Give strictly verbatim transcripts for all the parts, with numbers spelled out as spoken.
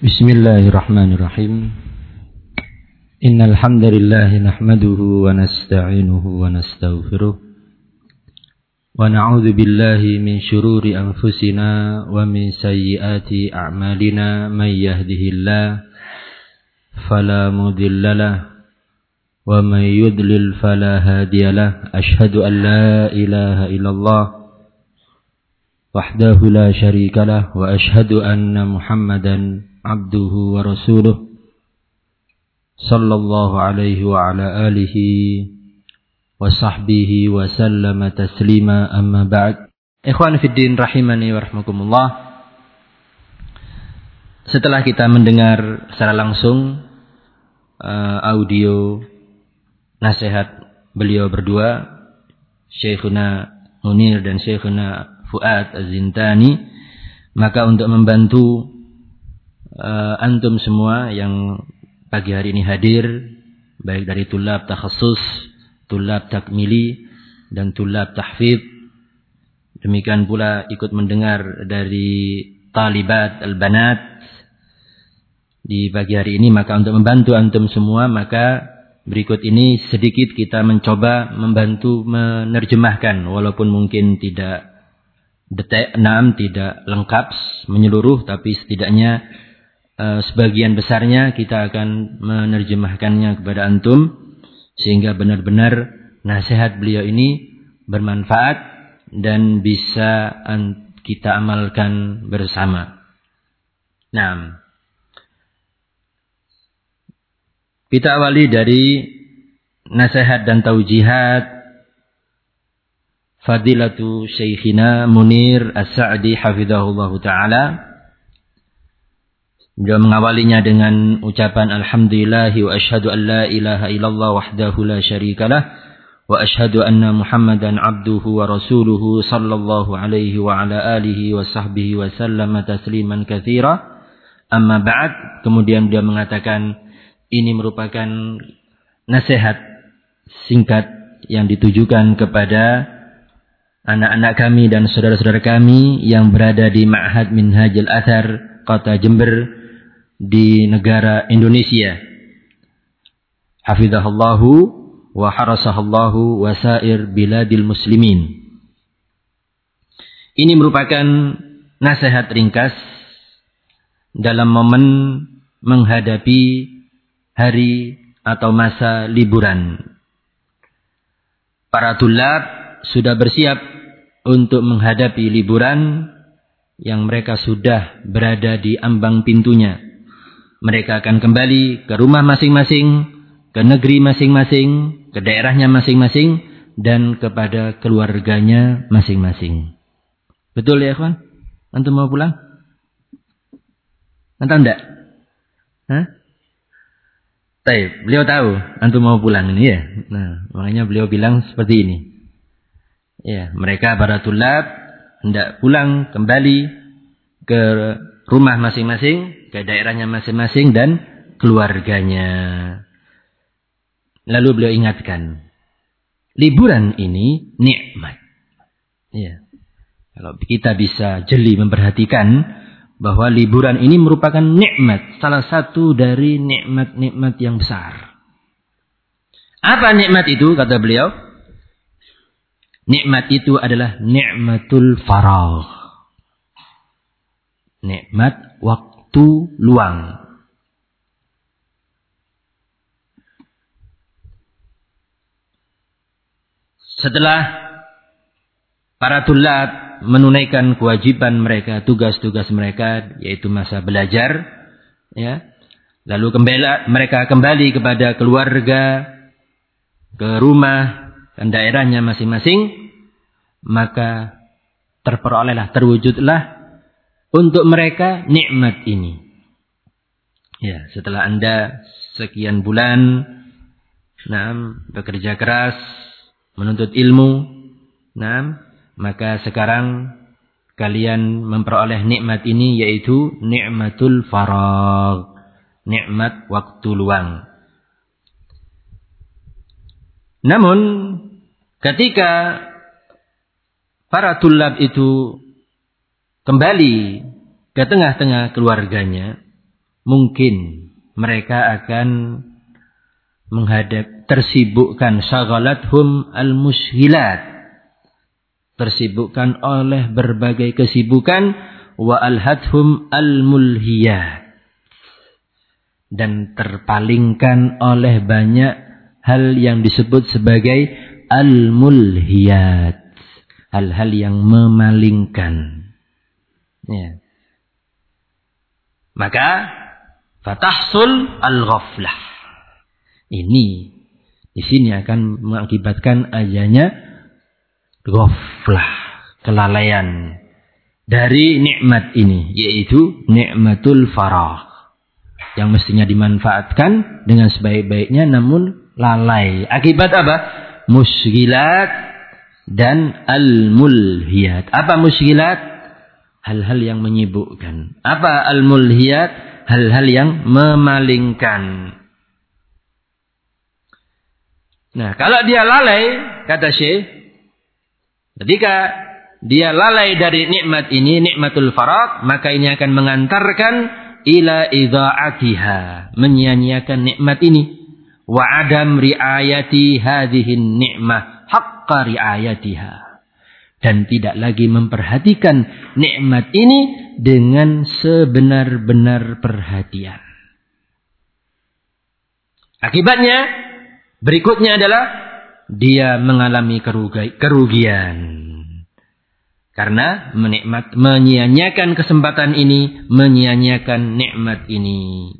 Bismillahirrahmanirrahim. Innal hamdalillah nahmaduhu wa nasta'inuhu wa nastaghfiruh wa na'udzu billahi min shururi anfusina wa min sayyiati a'malina may yahdihillahu fala mudhillalah wa may yudlil fala hadiyalah. Asyhadu an la ilaha illallah wahdahu la syarikalah wa asyhadu anna Muhammadan abduhu wa rasuluh sallallahu alaihi wa ala alihi wa sahbihi wa sallama taslima, amma ba'd. Ikhwan fiddin rahimani wa rahmakumullah. Setelah kita mendengar secara langsung uh, audio nasihat beliau berdua, Syekhuna Munir dan Syekhuna Fuad Az-Zintani, maka untuk membantu Uh, antum semua yang pagi hari ini hadir, baik dari tulab takhassus, tulab takmili, dan tulab tahfidz, demikian pula ikut mendengar dari talibat al-banat di pagi hari ini, maka untuk membantu antum semua, maka berikut ini sedikit kita mencoba membantu menerjemahkan, walaupun mungkin tidak detail, enam, tidak lengkap menyeluruh, tapi setidaknya Uh, sebagian besarnya kita akan menerjemahkannya kepada antum sehingga benar-benar nasihat beliau ini bermanfaat dan bisa kita amalkan bersama. Nah, kita awali dari nasihat dan taujihat Fadilatu Syekhina Munir As-Sa'di hafizahullahu ta'ala. Beliau mengawalinya dengan ucapan alhamdulillahi wa asyhadu an la ilaha illallah wahdahu la syarikalah wa asyhadu anna Muhammadan abduhu wa rasuluhu sallallahu alaihi wa ala alihi wa sahbihi wa sallama tasliman katsira, amma ba'd. Kemudian beliau mengatakan ini merupakan nasihat singkat yang ditujukan kepada anak-anak kami dan saudara-saudara kami yang berada di Ma'had Minhajul Athar Kota Jember di negara Indonesia. Hafizahullahu wa harasahallahu wa sair biladil muslimin. Ini merupakan nasihat ringkas dalam momen menghadapi hari atau masa liburan. Para tulab sudah bersiap untuk menghadapi liburan yang mereka sudah berada di ambang pintunya. Mereka akan kembali ke rumah masing-masing, ke negeri masing-masing, ke daerahnya masing-masing, dan kepada keluarganya masing-masing. Betul ya, kawan? Antum mau pulang? Antum enggak? Hah? Baik, beliau tahu antum mau pulang ini ya. Nah, makanya beliau bilang seperti ini. Ya, mereka para tulab hendak pulang kembali ke rumah masing-masing, ke daerahnya masing-masing dan keluarganya. Lalu beliau ingatkan, liburan ini nikmat. Ya. Kalau kita bisa jeli memperhatikan bahwa liburan ini merupakan nikmat, salah satu dari nikmat-nikmat yang besar. Apa nikmat itu kata beliau? Nikmat itu adalah nikmatul faragh. Nikmat waktu luang. Setelah para tulab menunaikan kewajiban mereka, tugas-tugas mereka, yaitu masa belajar, ya, lalu kembali, mereka kembali kepada keluarga, ke rumah dan daerahnya masing-masing, maka terperolehlah, terwujudlah untuk mereka nikmat ini. Ya, setelah Anda sekian bulan nah, bekerja keras, menuntut ilmu, nah, maka sekarang kalian memperoleh nikmat ini, yaitu nikmatul faragh, nikmat waktu luang. Namun ketika para tulab itu kembali ke tengah-tengah keluarganya, mungkin mereka akan menghadap tersibukkan syagalathum al-mushghilat, tersibukkan oleh berbagai kesibukan, wa alhathum al-mulhiyat, dan terpalingkan oleh banyak hal yang disebut sebagai al-mulhiyat, hal-hal yang memalingkan. Ya. Maka fatahsul al-ghaflah. Ini di sini akan mengakibatkan adanya ghaflah, kelalaian dari nikmat ini, yaitu nikmatul faragh, yang mestinya dimanfaatkan dengan sebaik-baiknya namun lalai. Akibat apa? Mushghilat dan al-mulhiyat. Apa mushghilat? Hal-hal yang menyibukkan. Apa al-mulhiyat? Hal-hal yang memalingkan. Nah, kalau dia lalai, kata Syekh, ketika dia lalai dari nikmat ini, nikmatul faragh, maka ini akan mengantarkan ila idha'atiha, menyia-nyiakan nikmat ini, wa adam riayati hadhihin ni'mah haqqa riayatiha, dan tidak lagi memperhatikan nikmat ini dengan sebenar-benar perhatian. Akibatnya berikutnya adalah dia mengalami kerugi, kerugian. Karena menikmat, menyia-nyiakan kesempatan ini, menyia-nyiakan nikmat ini.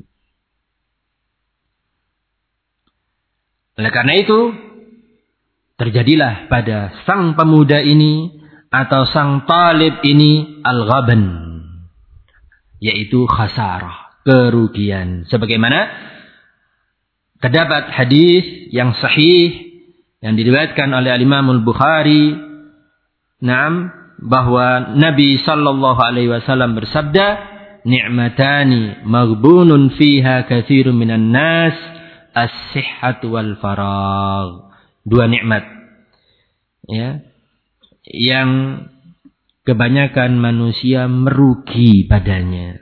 Oleh karena itu, terjadilah pada sang pemuda ini atau sang talib ini al-ghaban, yaitu khasarah, kerugian. Sebagaimana terdapat hadis yang sahih yang diriwayatkan oleh Imam Al-Bukhari, naam, bahwa Nabi sallallahu alaihi wasallam bersabda, ni'matani maghbunun fiha katsirun minan nas, as-sihhatu wal faragh. Dua nikmat, ya, yang kebanyakan manusia merugi padanya.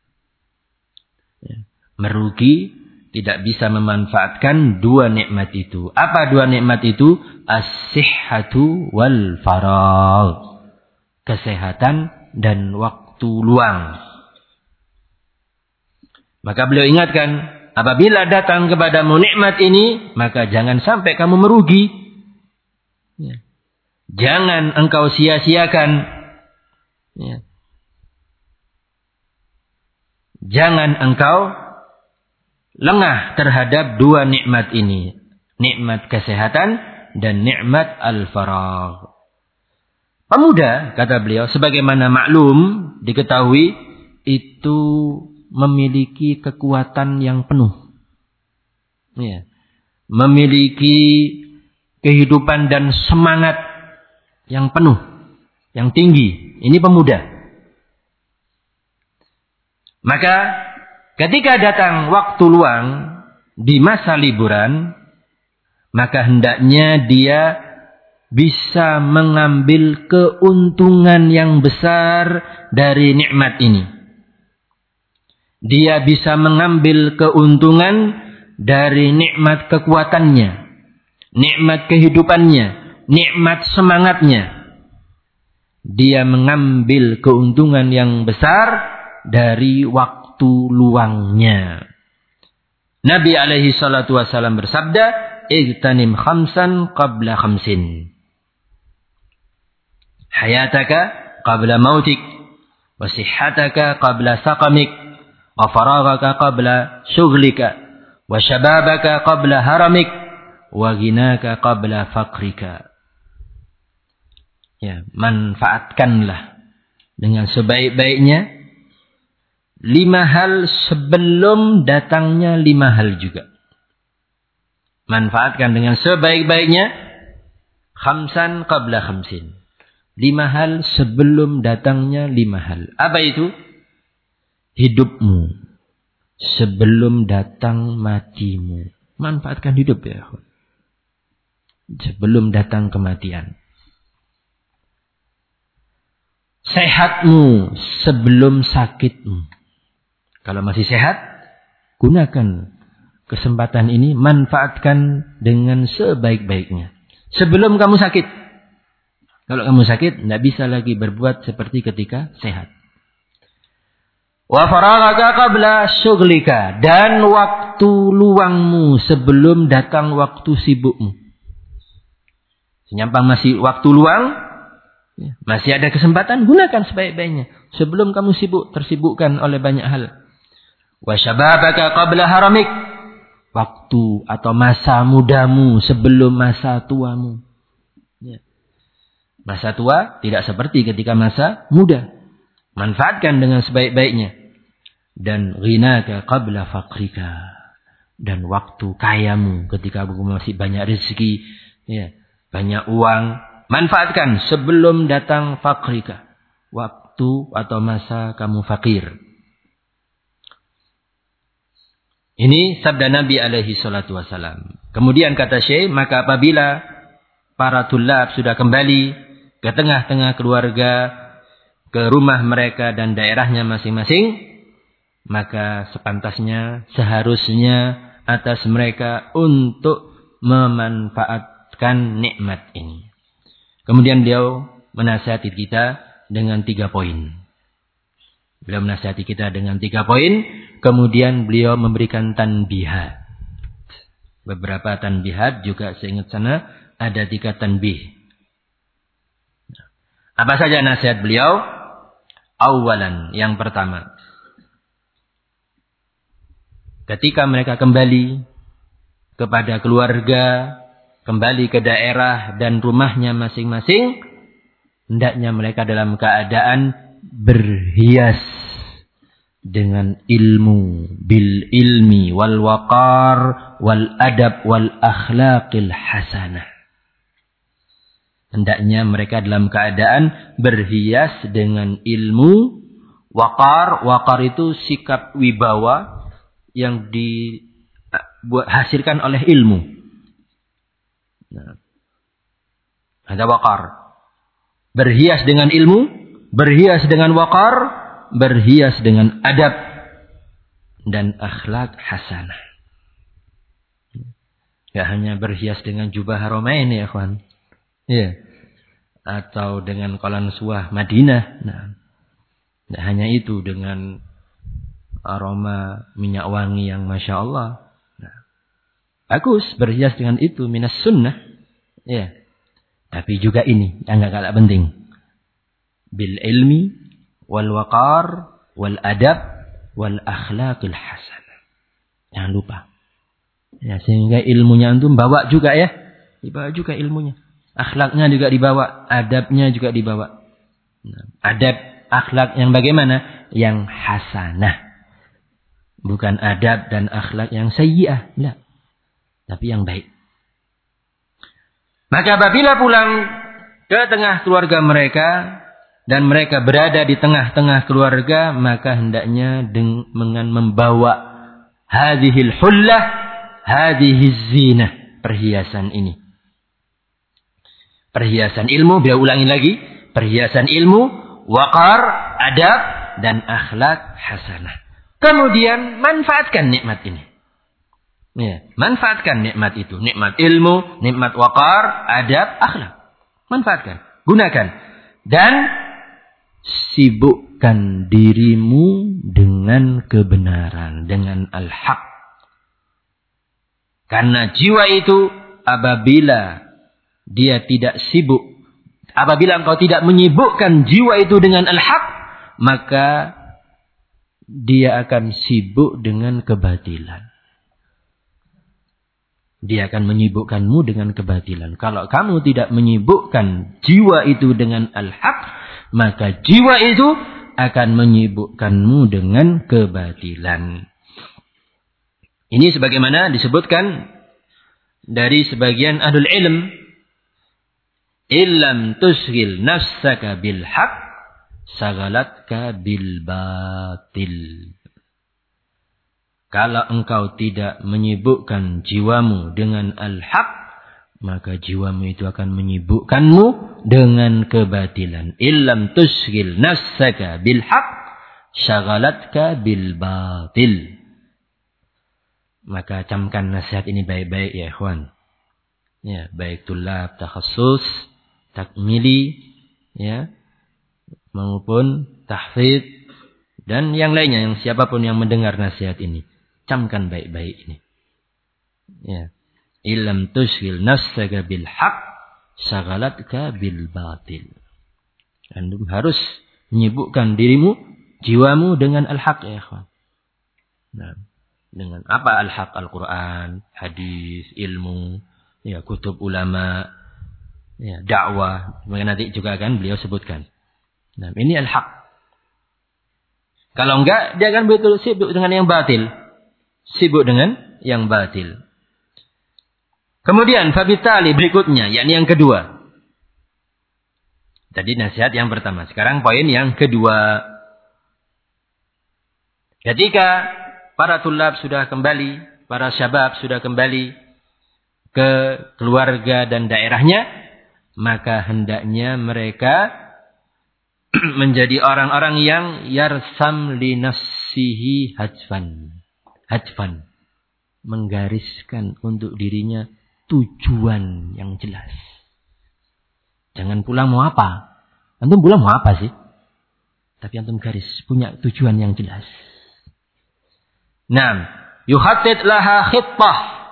Ya, merugi, tidak bisa memanfaatkan dua nikmat itu. Apa dua nikmat itu? As-sihhatu wal faragh. Kesehatan dan waktu luang. Maka beliau ingatkan, apabila datang kepadamu nikmat ini, maka jangan sampai kamu merugi. Ya. Jangan engkau sia-siakan. Ya. Jangan engkau lengah terhadap dua nikmat ini. Nikmat kesehatan dan nikmat al-faragh. Pemuda, kata beliau, sebagaimana maklum, diketahui, itu memiliki kekuatan yang penuh. Ya. Memiliki kehidupan dan semangat yang penuh, yang tinggi. Ini pemuda. Maka ketika datang waktu luang di masa liburan, maka hendaknya dia bisa mengambil keuntungan yang besar dari nikmat ini. Dia bisa mengambil keuntungan dari nikmat kekuatannya, nikmat kehidupannya, nikmat semangatnya. Dia mengambil keuntungan yang besar dari waktu luangnya. Nabi alaihi salatu wasallam bersabda, "Igtanim khamsan qabla khamsin. Hayataka qabla mautik, wa sihhataka qabla saqamik, wa faraghaka qabla shughlika, wa shababaka qabla haramik, wa ghinaka qabla faqrika." Ya, manfaatkanlah dengan sebaik-baiknya lima hal sebelum datangnya lima hal juga. Manfaatkan dengan sebaik-baiknya khamsan qabla khamsin. Lima hal sebelum datangnya lima hal. Apa itu? Hidupmu sebelum datang matimu. Manfaatkan hidup ya. Sebelum datang kematian. Sehatmu sebelum sakitmu. Kalau masih sehat, gunakan kesempatan ini, manfaatkan dengan sebaik-baiknya. Sebelum kamu sakit. Kalau kamu sakit, tidak bisa lagi berbuat seperti ketika sehat. Wa faraghaka qabla syughlika, dan waktu luangmu sebelum datang waktu sibukmu. Senyampang masih waktu luang, masih ada kesempatan, gunakan sebaik-baiknya. Sebelum kamu sibuk, tersibukkan oleh banyak hal. Wa syababaka qabla haramik, waktu atau masa mudamu sebelum masa tuamu. Ya. Masa tua tidak seperti ketika masa muda. Manfaatkan dengan sebaik-baiknya. Dan ghinaka qabla faqrika, dan waktu kayamu ketika masih banyak rezeki, ya, banyak uang, manfaatkan sebelum datang faqrika, waktu atau masa kamu fakir. Ini sabda Nabi alaihi salatu wasalam. Kemudian kata Syekh, maka apabila para tulab sudah kembali ke tengah-tengah keluarga, ke rumah mereka dan daerahnya masing-masing, maka sepantasnya, seharusnya atas mereka untuk memanfaatkan nikmat ini. Kemudian beliau menasihati kita dengan tiga poin. Beliau menasihati kita dengan tiga poin. Kemudian beliau memberikan tanbihat. Beberapa tanbihat juga seingat sana ada tiga tanbih. Apa saja nasihat beliau? Awalan, yang pertama. Ketika mereka kembali kepada keluarga, kembali ke daerah dan rumahnya masing-masing, hendaknya mereka dalam keadaan berhias dengan ilmu, bil ilmi wal waqar wal adab wal akhlaqil hasanah. Hendaknya mereka dalam keadaan berhias dengan ilmu, waqar, waqar itu sikap wibawa yang dihasilkan oleh ilmu. Nah, ada waqar. Berhias dengan ilmu, berhias dengan waqar, berhias dengan adab dan akhlak hasanah. Tidak hanya berhias dengan jubah haramain ya kawan. Ya. Atau dengan qalan suah Madinah. Nah, tidak hanya itu, dengan aroma minyak wangi yang Masya Allah. Nah, bagus berhias dengan itu, minas sunnah. Ya. Tapi juga ini yang gak kalah penting. Bil ilmi wal waqar wal adab wal akhlaqil hasanah. Jangan lupa. Ya, sehingga ilmunya antum bawa juga ya. Dibawa juga ilmunya. Akhlaknya juga dibawa, adabnya juga dibawa. Nah, adab, akhlak yang bagaimana? Yang hasanah. Bukan adab dan akhlak yang sayyi'ah. Tidak. Tapi yang baik. Maka apabila pulang ke tengah keluarga mereka, dan mereka berada di tengah-tengah keluarga, maka hendaknya dengan membawa hadhil hullah, hadhihiz zinah, perhiasan ini. Perhiasan ilmu, biar ulangi lagi. Perhiasan ilmu, waqar, adab, dan akhlak hasanah. Kemudian manfaatkan nikmat ini. Ya, manfaatkan nikmat itu. Nikmat ilmu, nikmat waqar, adab, akhlak. Manfaatkan. Gunakan. Dan sibukkan dirimu dengan kebenaran. Dengan al-haq. Karena jiwa itu apabila dia tidak sibuk, apabila engkau tidak menyibukkan jiwa itu dengan al-haq, maka dia akan sibuk dengan kebatilan. Dia akan menyibukkanmu dengan kebatilan. Kalau kamu tidak menyibukkan jiwa itu dengan al-haq, maka jiwa itu akan menyibukkanmu dengan kebatilan. Ini sebagaimana disebutkan dari sebagian ahlul ilm. Illam tusghil nafsaka bil haq, sagalatka bil batil. Kalau engkau tidak menyibukkan jiwamu dengan al-haq, maka jiwamu itu akan menyibukkanmu dengan kebatilan. Illam tusghil nafsaka bil haq, syagalatka bil batil. Maka camkan nasihat ini baik-baik ya ikhwan. Ya, baik tulab takhassus, takmili, ya, maupun tahfidz dan yang lainnya, yang siapapun yang mendengar nasihat ini, camkan baik-baik ini. Ya. Illam tushghil nafsaka bil haqq syagalatka bil batil. Antum harus menyibukkan dirimu, jiwamu dengan al-haq ya ikhwan. Nah, dengan apa al-haq? Al-Quran, hadis, ilmu, ya, kutub ulama, ya, dakwah. Nanti juga akan beliau sebutkan. Nah, ini al-haq. Kalau enggak, dia akan betul sibuk dengan yang batil. Sibuk dengan yang batil. Kemudian fabitali berikutnya, yakni yang kedua. Tadi nasihat yang pertama. Sekarang poin yang kedua. Ketika para tulab sudah kembali, para syabab sudah kembali ke keluarga dan daerahnya, maka hendaknya mereka menjadi orang-orang yang yarsam li nafsihi hajfan. Hajfan. Menggariskan untuk dirinya tujuan yang jelas. Jangan pulang mau apa? Antum pulang mau apa sih? Tapi antum garis, punya tujuan yang jelas. Naam, yuhattid laha khittah.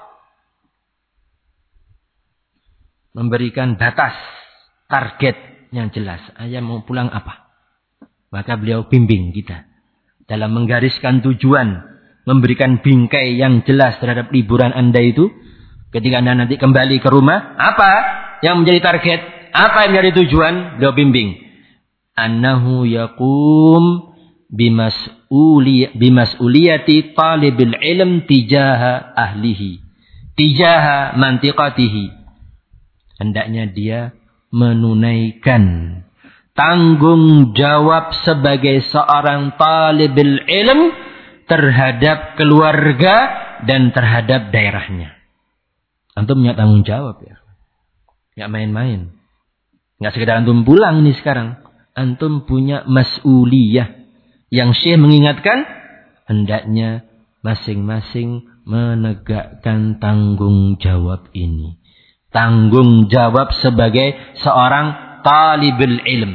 Memberikan batas, target yang jelas. Ayah mau pulang apa? Maka beliau bimbing kita dalam menggariskan tujuan, memberikan bingkai yang jelas terhadap liburan Anda itu. Ketika Anda nanti kembali ke rumah, apa yang menjadi target? Apa yang menjadi tujuan? Beliau bimbing. Annahu yaqum bimas'uli bimas'uliyati talibil ilm tijaha ahlihi. Tijaha mantiqatihi. Hendaknya dia menunaikan tanggung jawab sebagai seorang talibul ilm terhadap keluarga dan terhadap daerahnya. Antum punya tanggung jawab ya. Nggak main-main. Nggak sekedar antum pulang nih sekarang. Antum punya mas'uliyah. Yang Syekh mengingatkan, hendaknya masing-masing menegakkan tanggung jawab ini. Tanggung jawab sebagai seorang talibul ilm.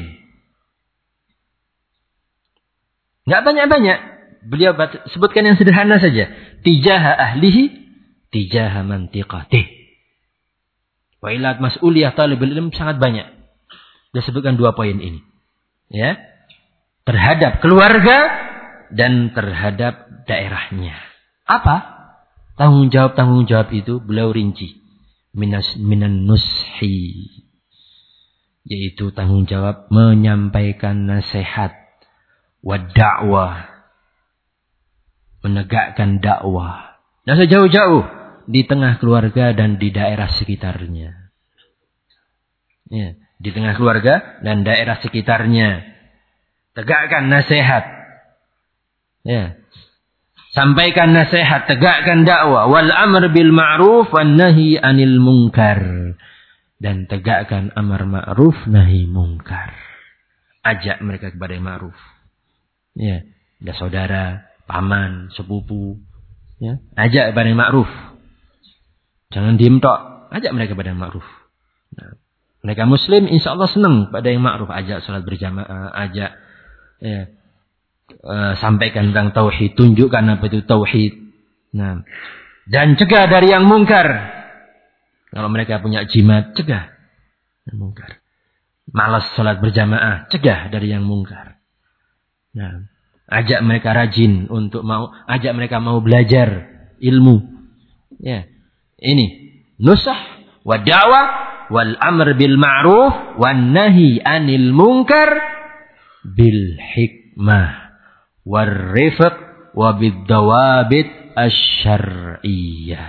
Nggak banyak-banyak. Beliau sebutkan yang sederhana saja. Tijaha ahlihi. Tijaha mantiqatih. Wa ilat mas'uliyah talibul ilm sangat banyak. Dia sebutkan dua poin ini. Ya. Terhadap keluarga dan terhadap daerahnya. Apa? Tanggung jawab-tanggung jawab itu beliau rinci. Minas minan nushi. Yaitu tanggung jawab menyampaikan nasihat. Wa da'wah. Menegakkan dakwah. Dan sejauh-jauh. Di tengah keluarga dan di daerah sekitarnya. Ya, di tengah keluarga dan daerah sekitarnya. Tegakkan nasihat. Ya. Sampaikan nasihat, tegakkan dakwah. Wal amr bil ma'ruf wan nahi anil munkar. Dan tegakkan amar ma'ruf nahi munkar. Ajak mereka kepada yang ma'ruf. Ya, ada saudara, paman, sepupu. Ya, ajak kepada yang ma'ruf. Jangan diem tok. Ajak mereka pada yang ma'ruf. Nah, mereka muslim insya Allah senang pada yang ma'ruf. Ajak salat berjamaah. Ajak. Ya, uh, sampaikan tentang tauhid. Tunjukkan apa itu tauhid. Nah, dan cegah dari yang mungkar. Kalau mereka punya jimat, cegah. Yang mungkar. Malas salat berjamaah. Cegah dari yang mungkar. Nah, ajak mereka rajin untuk mau. Ajak mereka mau belajar ilmu. Ya. Ini nusah wa da'wah wal amr bil ma'ruf wan nahi anil munkar bil hikmah war rifq wa bid dawabit asy-syar'iyyah.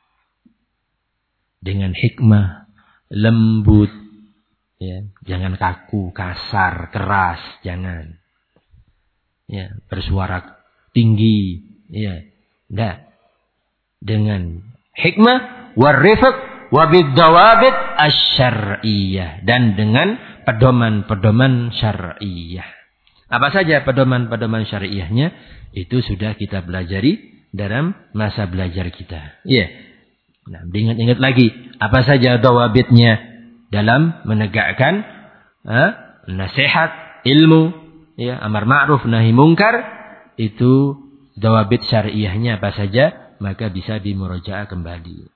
Dengan hikmah, lembut, ya, jangan kaku, kasar, keras, jangan. Ya, bersuara tinggi, ya. Enggak. Dengan hikmah warifq wabid dawabit asy-syar'iyyah dan dengan pedoman-pedoman syar'iyyah. Apa saja pedoman-pedoman syariahnya itu sudah kita pelajari dalam masa belajar kita. Iya. Yeah. Nah, diingat-ingat lagi apa saja dawabitnya dalam menegakkan eh, nasihat, ilmu, ya, amar ma'ruf nahi mungkar, itu dawabit syariahnya apa saja, maka bisa dimurajaah kembali.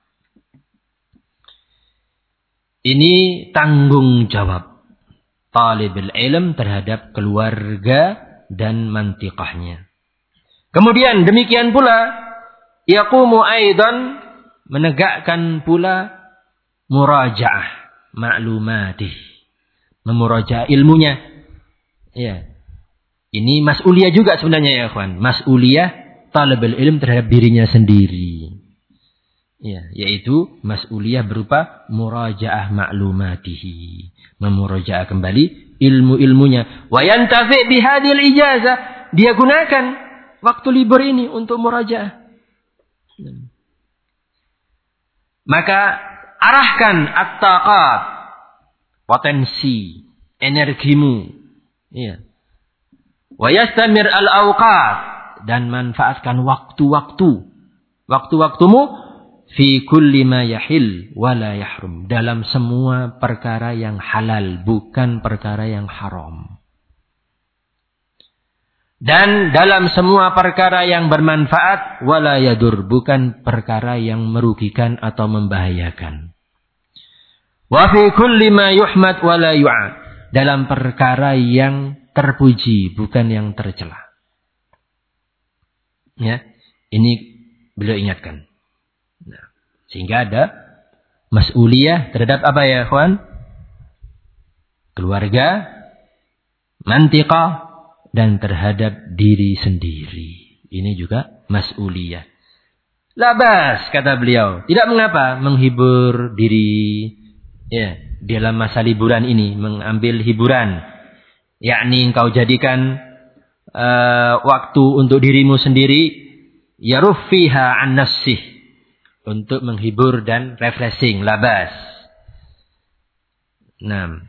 Ini tanggung jawab talibul ilm terhadap keluarga dan mantiqahnya. Kemudian demikian pula yaqumu aidan menegakkan pula murajaah ma'lumatih, memurajaah ilmunya. Ya. Ini mas'uliyah juga sebenarnya ya ikhwan, mas'uliyah talibul ilm terhadap dirinya sendiri. Ya, yaitu mas'uliyah berupa murajaah ma'lumatihi, memurajaah kembali ilmu-ilmunya. Wa yantafi' bihadhil ijazah, dia gunakan waktu libur ini untuk murajaah. Maka arahkan at-taqat, potensi, energimu, ya. Wa yastamir al-awqat, dan manfaatkan waktu-waktu, waktu-waktumu fi kulli ma yahil wa la yahrum, dalam semua perkara yang halal, bukan perkara yang haram. Dan dalam semua perkara yang bermanfaat, wa la yadur, bukan perkara yang merugikan atau membahayakan. Wa fi kulli ma yuhmad wa la yu'ad, dalam perkara yang terpuji, bukan yang tercela. Ya, ini beliau ingatkan. Nah, sehingga ada mas'uliyah terhadap apa ya, kawan? Keluarga, mantiqah, dan terhadap diri sendiri. Ini juga mas'uliyah. Labas, kata beliau. Tidak mengapa menghibur diri, ya, dalam masa liburan ini, mengambil hiburan. Yakni engkau jadikan uh, waktu untuk dirimu sendiri, yaruffiha an nafsih, untuk menghibur dan refreshing, labas. Nah.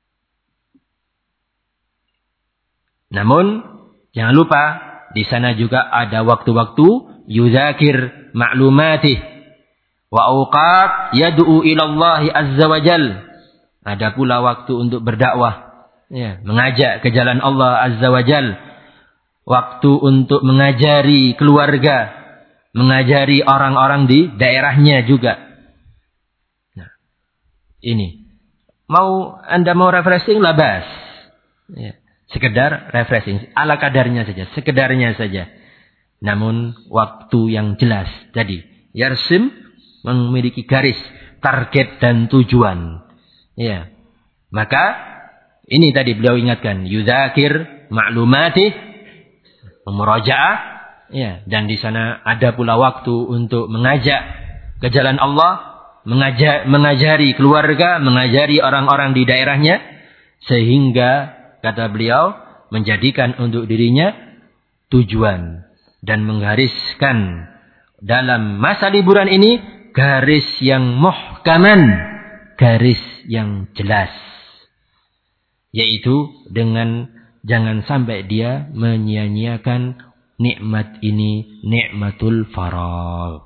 Namun jangan lupa di sana juga ada waktu-waktu yuzakir ma'lumatih wa awqat yad'u ila Allah azza wa jal. Ada pula waktu untuk berdakwah, ya, mengajak ke jalan Allah azza wa jal. Waktu untuk mengajari keluarga, mengajari orang-orang di daerahnya juga. Nah, ini. Mau Anda mau refreshing, labas. Ya, sekedar refreshing, ala kadarnya saja, sekedarnya saja. Namun waktu yang jelas. Jadi, yarsim memiliki garis, target dan tujuan. Ya. Maka ini tadi beliau ingatkan, yuzakir ma'lumatih, memurajaah, ya, dan di sana ada pula waktu untuk mengajak ke jalan Allah, mengajak, mengajari keluarga, mengajari orang-orang di daerahnya, sehingga kata beliau menjadikan untuk dirinya tujuan dan menggariskan dalam masa liburan ini garis yang muhkaman, garis yang jelas, yaitu dengan jangan sampai dia menyia-nyiakan nikmat ini, nikmatul faragh.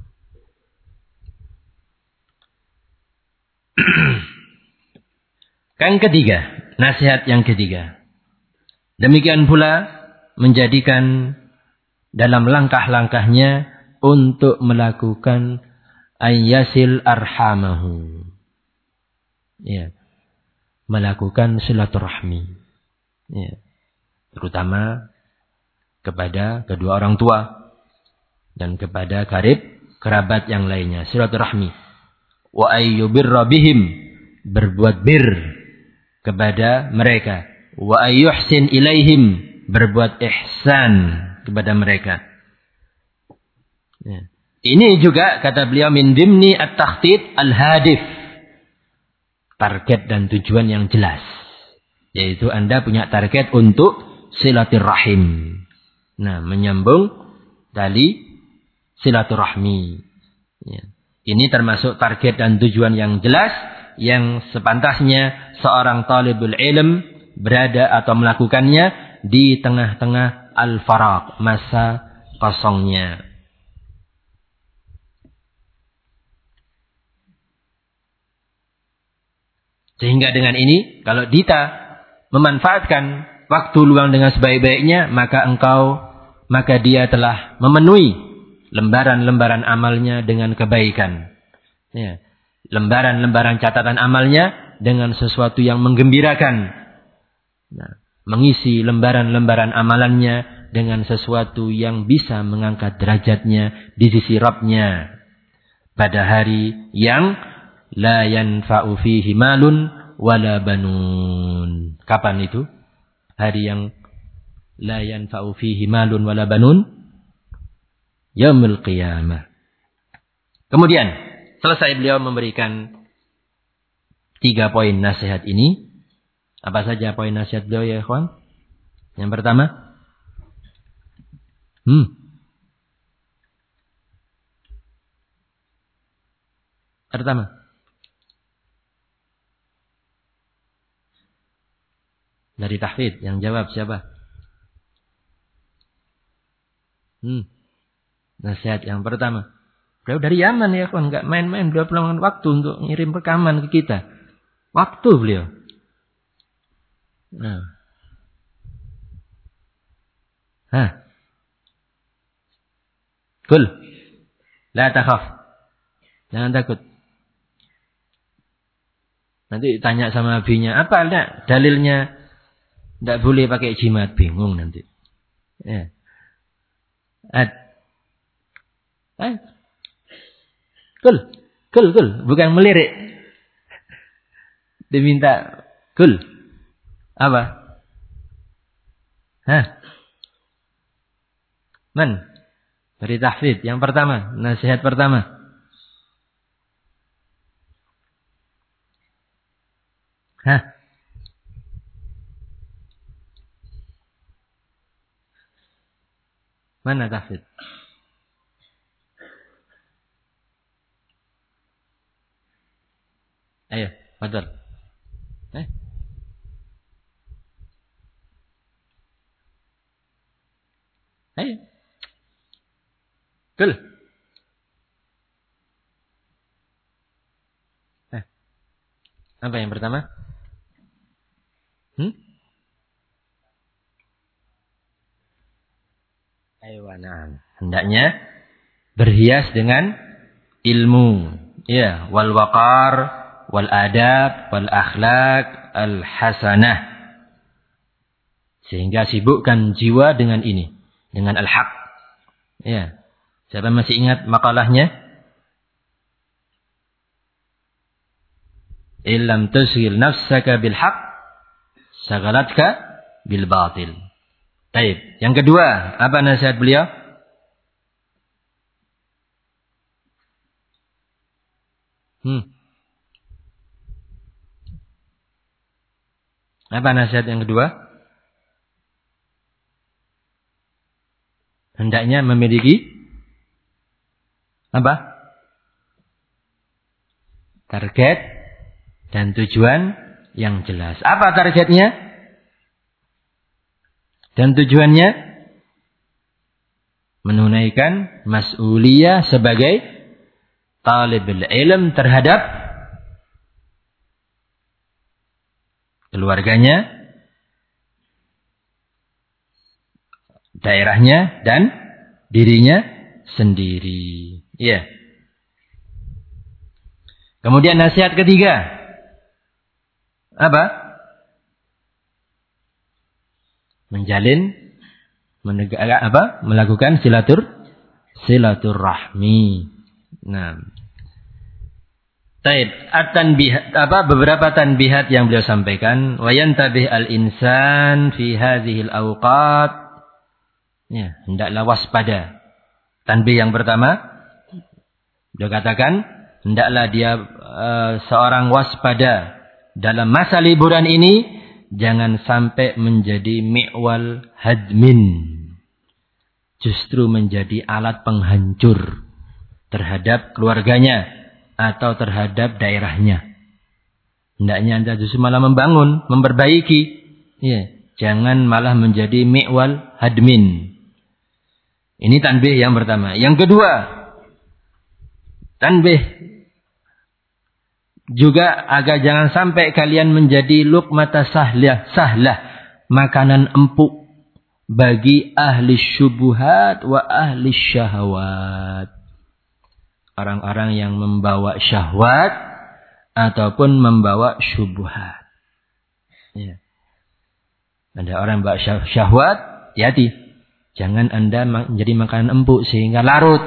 Yang ketiga, nasihat yang ketiga. Demikian pula menjadikan dalam langkah-langkahnya untuk melakukan ayyasil arhamahu. Ya. Melakukan silaturahmi. Ya. Terutama kepada kedua orang tua dan kepada karib kerabat yang lainnya, silaturahmi. Wa ayyubirra bihim, berbuat bir kepada mereka. Wa ayyuhsin ilaihim, berbuat ihsan kepada mereka. Ya. Ini juga kata beliau min dimni at-takhtid al-hadif, target dan tujuan yang jelas, yaitu Anda punya target untuk silaturahim. Nah, menyambung tali silaturahmi. Ya. Ini termasuk target dan tujuan yang jelas, yang sepantasnya seorang talibul ilm berada atau melakukannya di tengah-tengah al-faraq, masa kosongnya. Sehingga dengan ini, kalau Dita memanfaatkan waktu luang dengan sebaik-baiknya, maka engkau, maka dia telah memenuhi lembaran-lembaran amalnya dengan kebaikan. Ya. Lembaran-lembaran catatan amalnya dengan sesuatu yang menggembirakan. Nah, mengisi lembaran-lembaran amalannya dengan sesuatu yang bisa mengangkat derajatnya di sisi Rabb-Nya pada hari yang la yanfa'u fihi malun wala banun. Kapan itu? Hari yang la yanfa'u fihi malun wala banun? Yaumul qiyamah. Kemudian selesai beliau memberikan tiga poin nasihat ini. Apa saja poin nasihat beliau ya ikhwan? Yang pertama, hmm. Pertama, dari tahfidz yang jawab siapa? Hmm. Nasihat yang pertama. Beliau dari Yaman ya ikhwan, enggak main-main, beliau perlukan waktu untuk ngirim rekaman ke kita. Waktu beliau. Nah. Hah. Kul. La takhaf. Jangan takut. Nanti tanya sama abinya, apa enggak dalilnya enggak boleh pakai jimat, bingung nanti. Ya. Ad. Eh. Kul. Kul, kul, bukan melirik. Diminta kul. Apa? Hah? Man? Dari tahfidz yang pertama, nasihat pertama. Hah? Mana tahfidz? Ayo, padahal. Eh? Ayo. Kul. Eh. Apa yang pertama? Hmm? Ayo, nah. Hendaknya berhias dengan ilmu. Ya, wal waqar, wal adab, wal akhlak, al hasanah. Sehingga sibukkan jiwa dengan ini, dengan al-haq. Ya. Siapa masih ingat makalahnya? Illam tushghil nafsaka bil haqq shagalatka bil batil. Baik, yang kedua, apa nasihat beliau? Hmm. Apa nasihat yang kedua? Hendaknya memiliki apa? Target dan tujuan yang jelas. Apa targetnya? Dan tujuannya? Menunaikan mas'uliyah sebagai talibul ilm terhadap keluarganya, daerahnya, dan dirinya sendiri. Iya. Kemudian nasihat ketiga. Apa? Menjalin, menegak, apa? Melakukan silatur, silaturahmi. Nah. Taib, at-tanbih, apa beberapa tanbihat yang beliau sampaikan. Wa yantabih al-insan fi hadhil awqat. Ya, hendaklah waspada. Tanbih yang pertama, beliau katakan, hendaklah dia uh, seorang waspada dalam masa liburan ini, jangan sampai menjadi mi'wal hadmin. Justru menjadi alat penghancur terhadap keluarganya atau terhadap daerahnya. Hendaknya anda justru malah membangun, memperbaiki. Ya. Jangan malah menjadi mi'wal hadmin. Ini tanbih yang pertama. Yang kedua, tanbih juga agar jangan sampai kalian menjadi luqmata sahlah, sahlah, makanan empuk bagi ahli syubuhat wa ahli syahwat. Orang-orang yang membawa syahwat ataupun membawa syubuhat. Ya. Ada orang bawa syahwat, hati-hati. Jangan Anda menjadi makanan empuk sehingga larut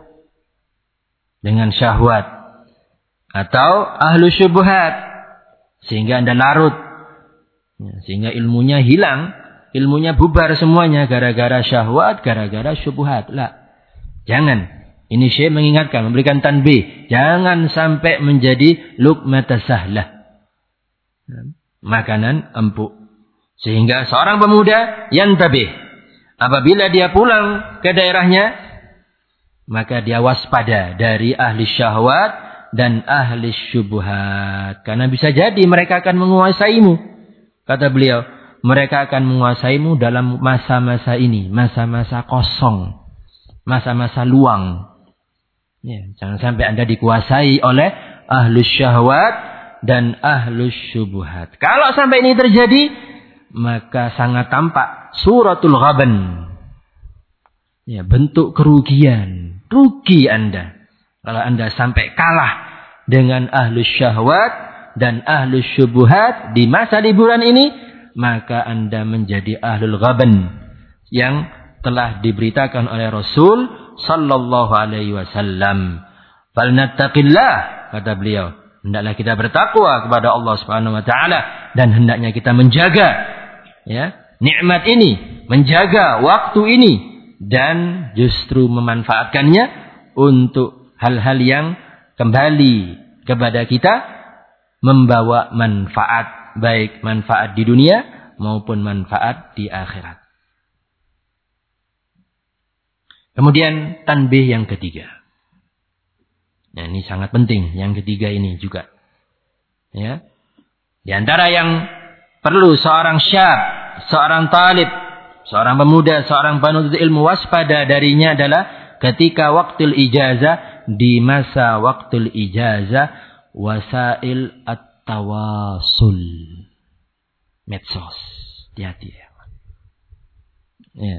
dengan syahwat. Atau ahlu syubuhat sehingga Anda larut. Sehingga ilmunya hilang. Ilmunya bubar semuanya gara-gara syahwat, gara-gara syubuhat. Lah. Jangan. Ini Syekh mengingatkan, memberikan tanbih. Jangan sampai menjadi luqmata sahlah. Makanan empuk. Sehingga seorang pemuda yantabih. Apabila dia pulang ke daerahnya, maka dia waspada dari ahli syahwat dan ahli syubhat. Karena bisa jadi mereka akan menguasaimu. Kata beliau, mereka akan menguasaimu dalam masa-masa ini. Masa-masa kosong. Masa-masa luang. Ya, jangan sampai Anda dikuasai oleh ahli syahwat dan ahli syubhat. Kalau sampai ini terjadi, maka sangat tampak suratul ghaban. Ya, bentuk kerugian. Rugi Anda. Kalau Anda sampai kalah dengan ahlus syahwat dan ahlus syubuhat di masa liburan ini, maka Anda menjadi ahlul ghaban yang telah diberitakan oleh Rasul sallallahu alaihi wasallam. Falnattaqillah, kata beliau. Hendaklah kita bertakwa kepada Allah Subhanahu wa taala dan hendaknya kita menjaga ya, nikmat ini, menjaga waktu ini dan justru memanfaatkannya untuk hal-hal yang kembali kepada kita membawa manfaat, baik manfaat di dunia maupun manfaat di akhirat. Kemudian tanbih yang ketiga. Nah, ini sangat penting, yang ketiga ini juga. Ya. Di antara yang perlu seorang syab, seorang talib, seorang pemuda, seorang penuntut ilmu waspada darinya adalah ketika waktu ijazah, di masa waktu ijazah, wasail at-tawasul, medsos, hati-hati ya. Ya.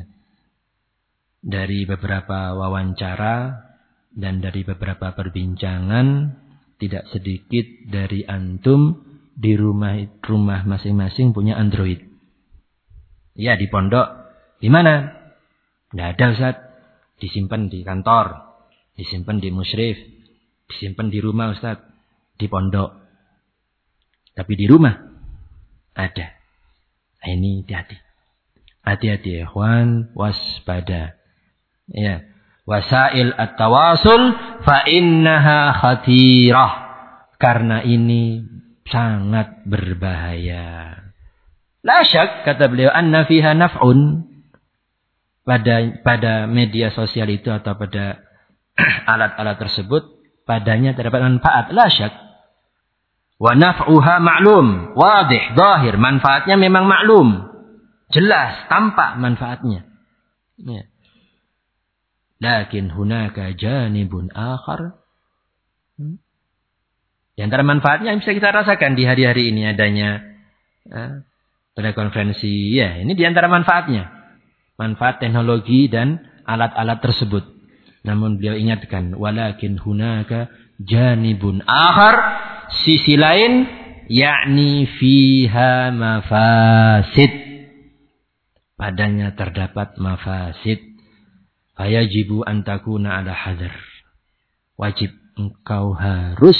Dari beberapa wawancara dan dari beberapa perbincangan, tidak sedikit dari antum di rumah rumah masing-masing punya Android. Ya, di pondok, di mana? Tidak ada, Ustaz. Disimpan di kantor. Disimpan di musyrif, disimpan di rumah Ustaz, di pondok. Tapi di rumah ada. Nah, ini hati-hati. Hati-hati ya, ikhwan, waspada. Ya. Wasail at-tawasul fa innaha khatirah. Karena ini sangat berbahaya. La syak, kata beliau, anna fiha naf'un. Pada pada media sosial itu atau pada alat-alat tersebut, padanya terdapat manfaat, la syak. Wa naf'uha ma'lum, wadih, zahir, manfaatnya memang maklum, jelas, tampak manfaatnya. Ya. Lakin hunaka janibun akhar. Hmm? Di antara manfaatnya yang bisa kita rasakan di hari-hari ini adanya eh, telekonferensi, ya, ini di antara manfaatnya. Manfaat teknologi dan alat-alat tersebut. Namun beliau ingatkan, walakin hunaka janibun akhar, sisi lain, yakni fiha mafasid. Padanya terdapat mafasid. Fayajibu an takuna ala hadar. Wajib engkau harus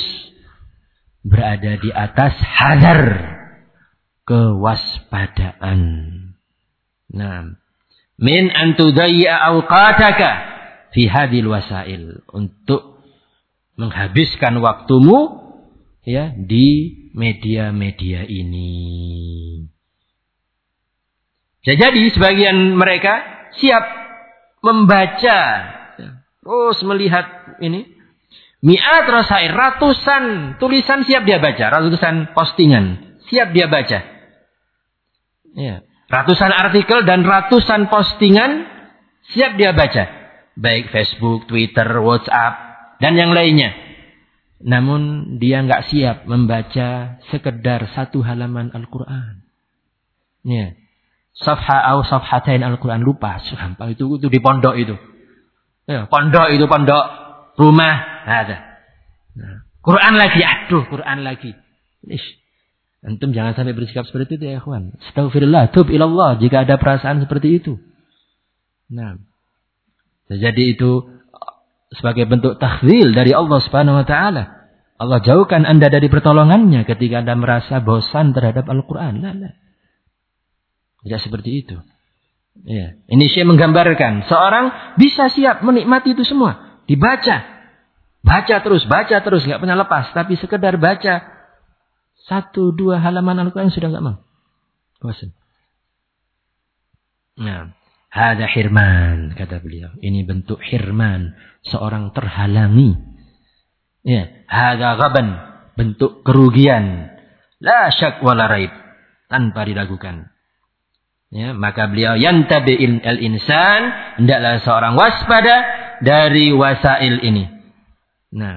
berada di atas hadar, kewaspadaan. Nah, min an tudayya awqataka fi hadhil wasail, untuk menghabiskan waktumu ya di media-media ini. Bisa jadi sebagian mereka siap membaca, terus melihat ini mi'at rasail, ratusan tulisan siap dia baca, ratusan postingan siap dia baca. Ya, Ratusan artikel dan ratusan postingan siap dia baca. Baik Facebook, Twitter, WhatsApp, dan yang lainnya. Namun dia nggak siap membaca sekedar satu halaman Al-Quran. Ya. Safha atau safhatain Al-Quran. Lupa. Sumpah itu, itu di pondok itu. Ya, pondok itu pondok rumah. Ada. Nah, Quran lagi. Aduh, Quran lagi. Ish. Antum jangan sampai bersikap seperti itu ya ikhwan. Astaghfirullah, tub ilallah jika ada perasaan seperti itu. Nah. Jadi itu sebagai bentuk takhzil dari Allah Subhanahu wa taala. Allah jauhkan Anda dari pertolongannya ketika Anda merasa bosan terhadap Al-Qur'an. La la. Tidak seperti itu. Ya, ini Syekh menggambarkan seorang bisa siap menikmati itu semua, dibaca. Baca terus, baca terus, enggak pernah lepas, tapi sekedar baca satu dua halaman Al-Qur'an sudah enggak mau. Bosan. Nah, hada hirman, kata beliau. Ini bentuk hirman. Seorang terhalangi. Ya, hada ghaban. Bentuk kerugian. La syak wala raib. Tanpa diragukan. Ya, maka beliau yantabi'il al-insan. Hendaklah seorang waspada dari wasail ini. Nah.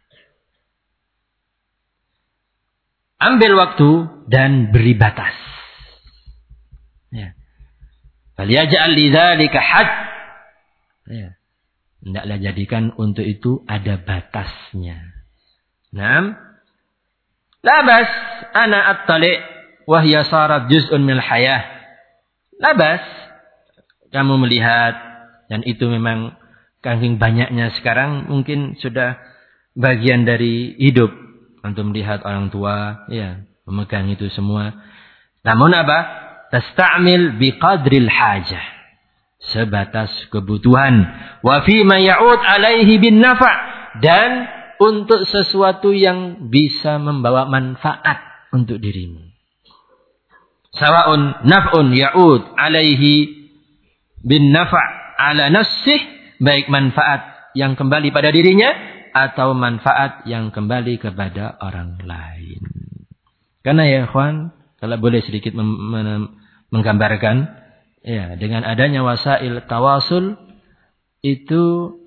Ambil waktu dan beri batas. Ya. Faliyaj'al lidzalika had. Ya. Hendaklah jadikan untuk itu ada batasnya. Naam. Labas ana attali' wa hiya sarat juz'un minal hayah. Labas kamu melihat dan itu memang saking banyaknya sekarang mungkin sudah bagian dari hidup. Antum melihat orang tua ya memegang itu semua. Namun apa? Tasta'mil biqadril hajah. Sebatas kebutuhan. Wa fima ya'ud alaihi bin nafa'. Dan untuk sesuatu yang bisa membawa manfaat untuk dirimu. Sawa'un naf'un ya'ud alaihi bin nafa' ala nafsih. Baik manfaat yang kembali pada dirinya. Atau manfaat yang kembali kepada orang lain. Karena ya ikhwan, kalau boleh sedikit mem- menggambarkan, ya dengan adanya wasail tawasul itu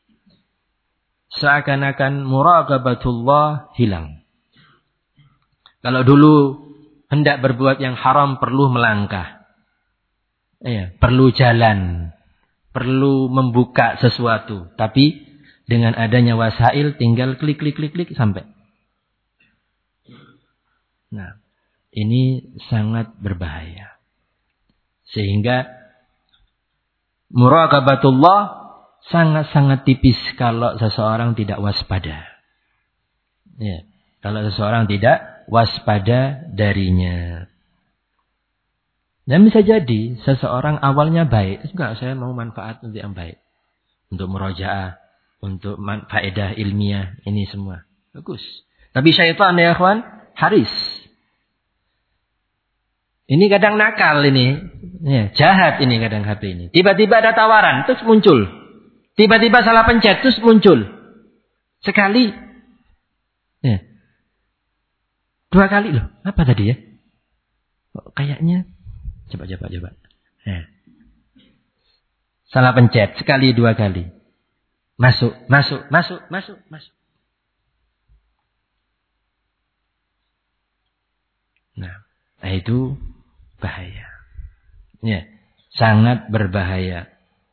seakan-akan muraqabatullah hilang. Kalau dulu hendak berbuat yang haram perlu melangkah, ya perlu jalan, perlu membuka sesuatu, tapi dengan adanya wasail tinggal klik klik klik klik sampai. Nah, ini sangat berbahaya. Sehingga muraqabatullah sangat-sangat tipis kalau seseorang tidak waspada. Ya, kalau seseorang tidak waspada darinya. Dan bisa jadi seseorang awalnya baik, enggak saya mau manfaat untuk yang baik. Untuk murajaah, untuk faedah ilmiah, ini semua. Bagus. Tapi syaitan ya ikhwan, haris. Ini kadang nakal ini. Ya, jahat ini kadang H P ini. Tiba-tiba ada tawaran, terus muncul. Tiba-tiba salah pencet, terus muncul. Sekali. Ya. Dua kali loh. Apa tadi ya? Oh, kayaknya. Coba, coba, coba. Ya. Salah pencet, sekali, dua kali. Masuk, masuk, masuk, masuk, masuk. Nah, itu bahaya. Ya, sangat berbahaya.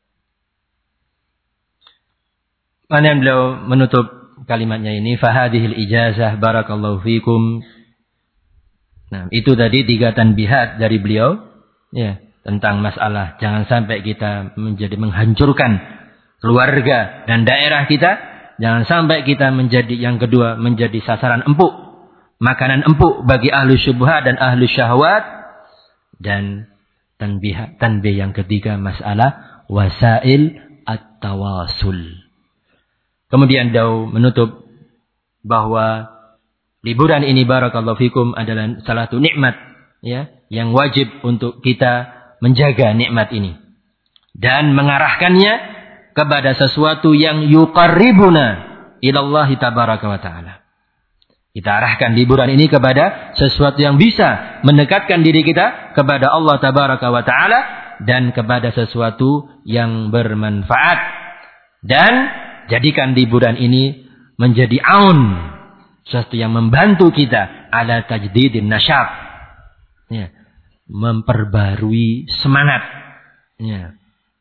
Mana beliau menutup kalimatnya ini, fahadihil ijazah barakallahu fikum. Nah, itu tadi tiga tanbihat dari beliau, ya, tentang masalah jangan sampai kita menjadi menghancurkan keluarga dan daerah kita. Jangan sampai kita menjadi, yang kedua, menjadi sasaran empuk. Makanan empuk bagi ahlu syubhat dan ahlu syahwat. Dan tanbih, tanbih yang ketiga, masalah wasail at-tawasul. Kemudian Daw menutup bahwa liburan ini barakallahu fikum adalah salah satu nikmat, ya, yang wajib untuk kita menjaga nikmat ini. Dan mengarahkannya kepada sesuatu yang yuqarribuna ilallahi tabaraka wa ta'ala. Kita arahkan liburan ini kepada sesuatu yang bisa mendekatkan diri kita kepada Allah Tabaraka wa Ta'ala dan kepada sesuatu yang bermanfaat. Dan jadikan liburan ini menjadi aun, sesuatu yang membantu kita ala tajdidin nasyab. Ya, memperbarui semangat. Ya.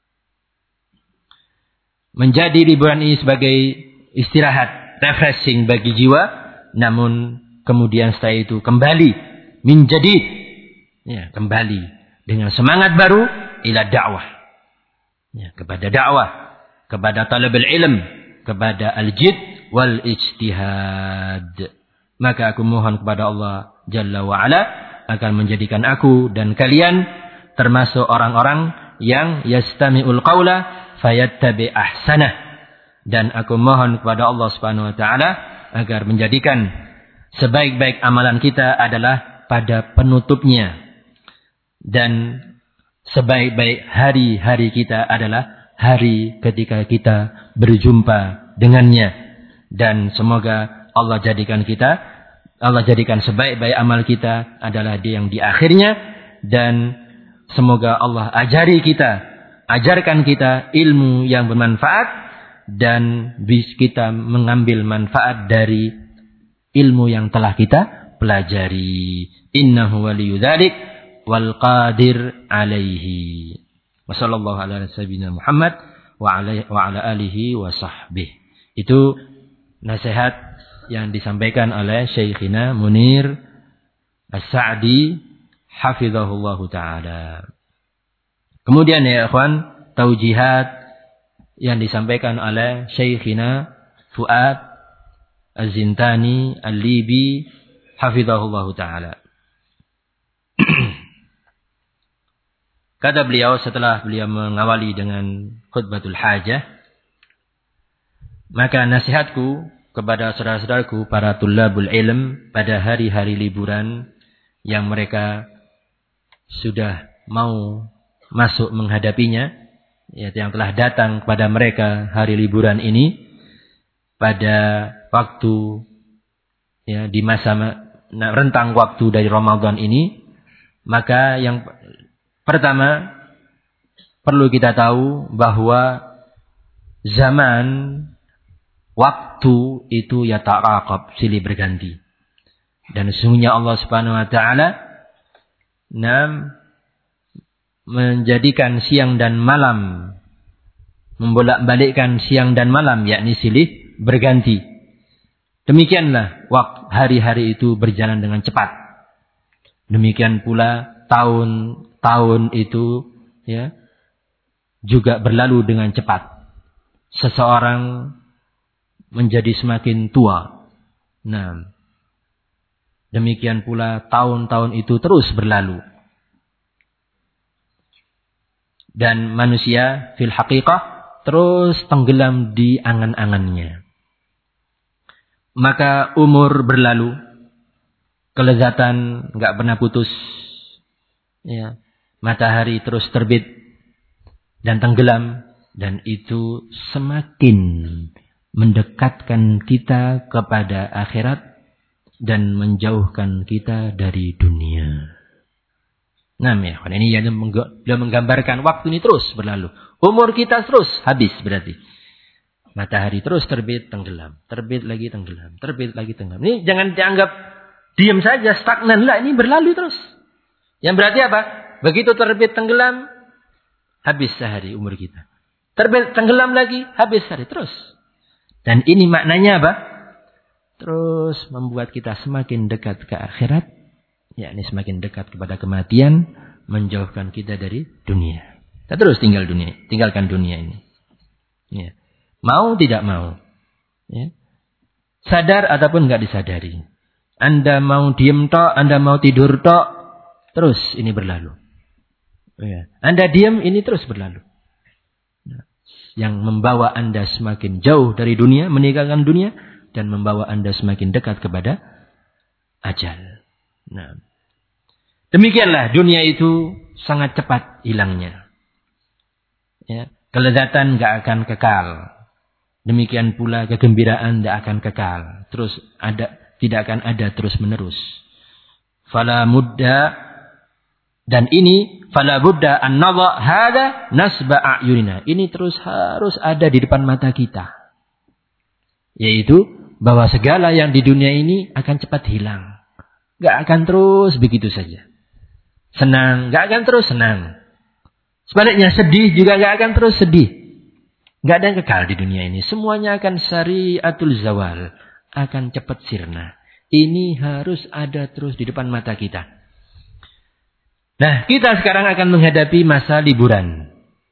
Menjadi liburan ini sebagai istirahat, refreshing bagi jiwa. Namun kemudian setelah itu kembali menjadi ya, kembali dengan semangat baru ila dakwah. Ya, kepada dakwah, kepada talabul ilm, kepada al-jid wal ijtihad. Maka aku mohon kepada Allah Jalla wa Ala akan menjadikan aku dan kalian termasuk orang-orang yang yastami'ul qawla fayattabi ahsanah. Dan aku mohon kepada Allah Subhanahu wa Ta'ala agar menjadikan sebaik-baik amalan kita adalah pada penutupnya. Dan sebaik-baik hari-hari kita adalah hari ketika kita berjumpa dengannya. Dan semoga Allah jadikan kita, Allah jadikan sebaik-baik amal kita adalah dia yang di akhirnya. Dan semoga Allah ajari kita, ajarkan kita ilmu yang bermanfaat. Dan bisa kita mengambil manfaat dari ilmu yang telah kita pelajari. Innahu waliyyu dzalik wal qadir alaihi. Wa sallallahu ala sayyidina Muhammad wa ala wa ala alihi wa sahbihi. Itu nasihat yang disampaikan oleh Syekhina Munir As-Sa'di hafizahullahu taala. Kemudian ya ikhwan, taujihat yang disampaikan oleh Syekhina Fuad Az-Zintani Al-Libi hafizahullahu ta'ala. Kata beliau setelah beliau mengawali dengan khutbatul hajah, maka nasihatku kepada saudara-saudaraku para tullabul ilm pada hari-hari liburan yang mereka sudah mau masuk menghadapinya, ya, yang telah datang kepada mereka hari liburan ini pada waktu ya di masa nah, rentang waktu dari Ramadan ini. Maka yang pertama perlu kita tahu bahwa zaman waktu itu ya ta'aqab, silih berganti. Dan sesungguhnya Allah Subhanahu wa taala nam menjadikan siang dan malam, membolak-balikkan siang dan malam, yakni silih berganti. Demikianlah waktu hari-hari itu berjalan dengan cepat. Demikian pula tahun-tahun itu ya juga berlalu dengan cepat. Seseorang menjadi semakin tua. Nah, demikian pula tahun-tahun itu terus berlalu. Dan manusia fil haqiqah terus tenggelam di angan-angannya. Maka umur berlalu, kelezatan enggak pernah putus. Ya, matahari terus terbit dan tenggelam, dan itu semakin mendekatkan kita kepada akhirat dan menjauhkan kita dari dunia. Nah, ya, ini yang beliau menggambarkan waktu ini terus berlalu. Umur kita terus habis berarti. Matahari terus terbit, tenggelam. Terbit lagi, tenggelam. Terbit lagi, tenggelam. Ini jangan dianggap diam saja, stagnan. Lah, ini berlalu terus. Yang berarti apa? Begitu terbit, tenggelam, habis sehari umur kita. Terbit, tenggelam lagi, habis sehari. Terus. Dan ini maknanya apa? Terus membuat kita semakin dekat ke akhirat. Ya, ini semakin dekat kepada kematian, menjauhkan kita dari dunia. Kita terus tinggal dunia, tinggalkan dunia ini. Ya. Mau tidak mau. Ya. Sadar ataupun enggak disadari. Anda mau diem tok, Anda mau tidur tok, terus ini berlalu. Ya. Anda diem, ini terus berlalu. Nah, yang membawa Anda semakin jauh dari dunia, meninggalkan dunia, dan membawa Anda semakin dekat kepada ajal. Nah, demikianlah dunia itu sangat cepat hilangnya. Ya, kelezatan enggak akan kekal. Demikian pula kegembiraan tidak akan kekal. Terus ada tidak akan ada terus-menerus. Fala mudda, dan ini fala budda an nadha hada nasba a'yunina. Ini terus harus ada di depan mata kita. Yaitu bahwa segala yang di dunia ini akan cepat hilang. Gak akan terus begitu saja. Senang, gak akan terus senang. Sebaliknya sedih juga gak akan terus sedih. Gak ada yang kekal di dunia ini. Semuanya akan syari'atul zawal. Akan cepat sirna. Ini harus ada terus di depan mata kita. Nah, kita sekarang akan menghadapi masa liburan.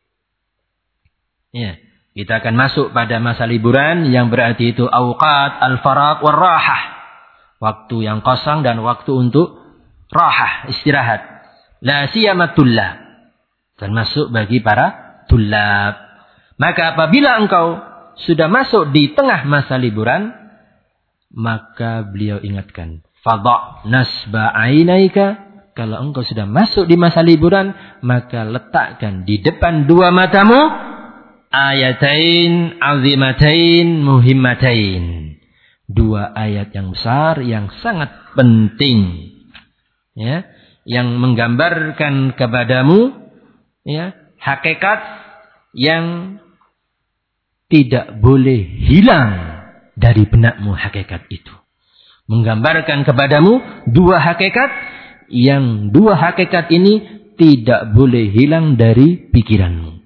Ya, kita akan masuk pada masa liburan yang berarti itu awqat al-faraq war-rahah. Waktu yang kosong dan waktu untuk rahah, istirahat. La siyama tullab. Termasuk bagi para tullab. Maka apabila engkau sudah masuk di tengah masa liburan, maka beliau ingatkan, fadha' nasba ainaika, kalau engkau sudah masuk di masa liburan, maka letakkan di depan dua matamu ayatain azimatain muhimmatain. Dua ayat yang besar yang sangat penting. Ya, yang menggambarkan kepadamu ya, hakikat yang tidak boleh hilang dari benakmu hakikat itu. Menggambarkan kepadamu dua hakikat yang dua hakikat ini tidak boleh hilang dari pikiranmu.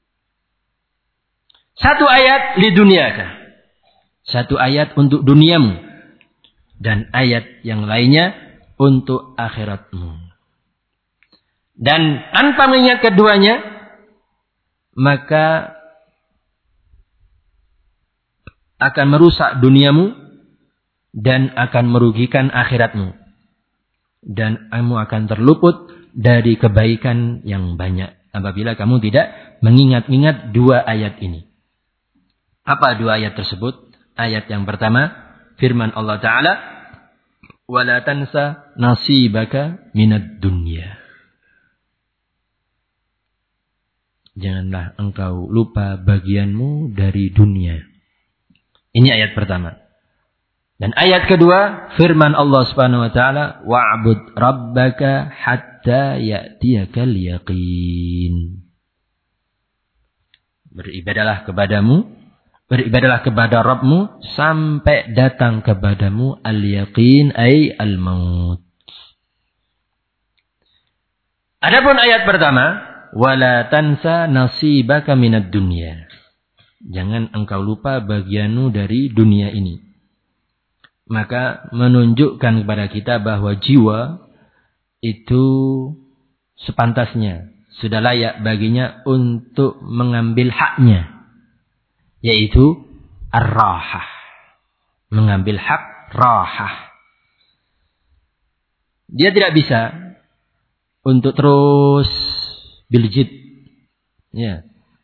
Satu ayat li duniaka. Satu ayat untuk duniamu. Dan ayat yang lainnya untuk akhiratmu. Dan tanpa mengingat keduanya, maka akan merusak duniamu dan akan merugikan akhiratmu. Dan kamu akan terluput dari kebaikan yang banyak apabila kamu tidak mengingat-ingat dua ayat ini. Apa dua ayat tersebut? Ayat yang pertama, firman Allah Ta'ala, وَلَا تَنْسَ نَصِيبَكَ مِنَ الدُّنْيَا. Janganlah engkau lupa bagianmu dari dunia. Ini ayat pertama. Dan ayat kedua, firman Allah Subhanahu wa taala, wa'bud rabbaka hatta ya'tiyakal yaqin. Beribadalah kepadamu, beribadalah kepada Rabbmu sampai datang kepadamu al-yaqin ay al-maut. Adapun ayat pertama, wala tansa nasibaka minad dunya. Jangan engkau lupa bagianmu dari dunia ini. Maka menunjukkan kepada kita bahwa jiwa itu sepantasnya sudah layak baginya untuk mengambil haknya. Yaitu ar-rahah. Mengambil hak rahah. Dia tidak bisa untuk terus biljid. Ya.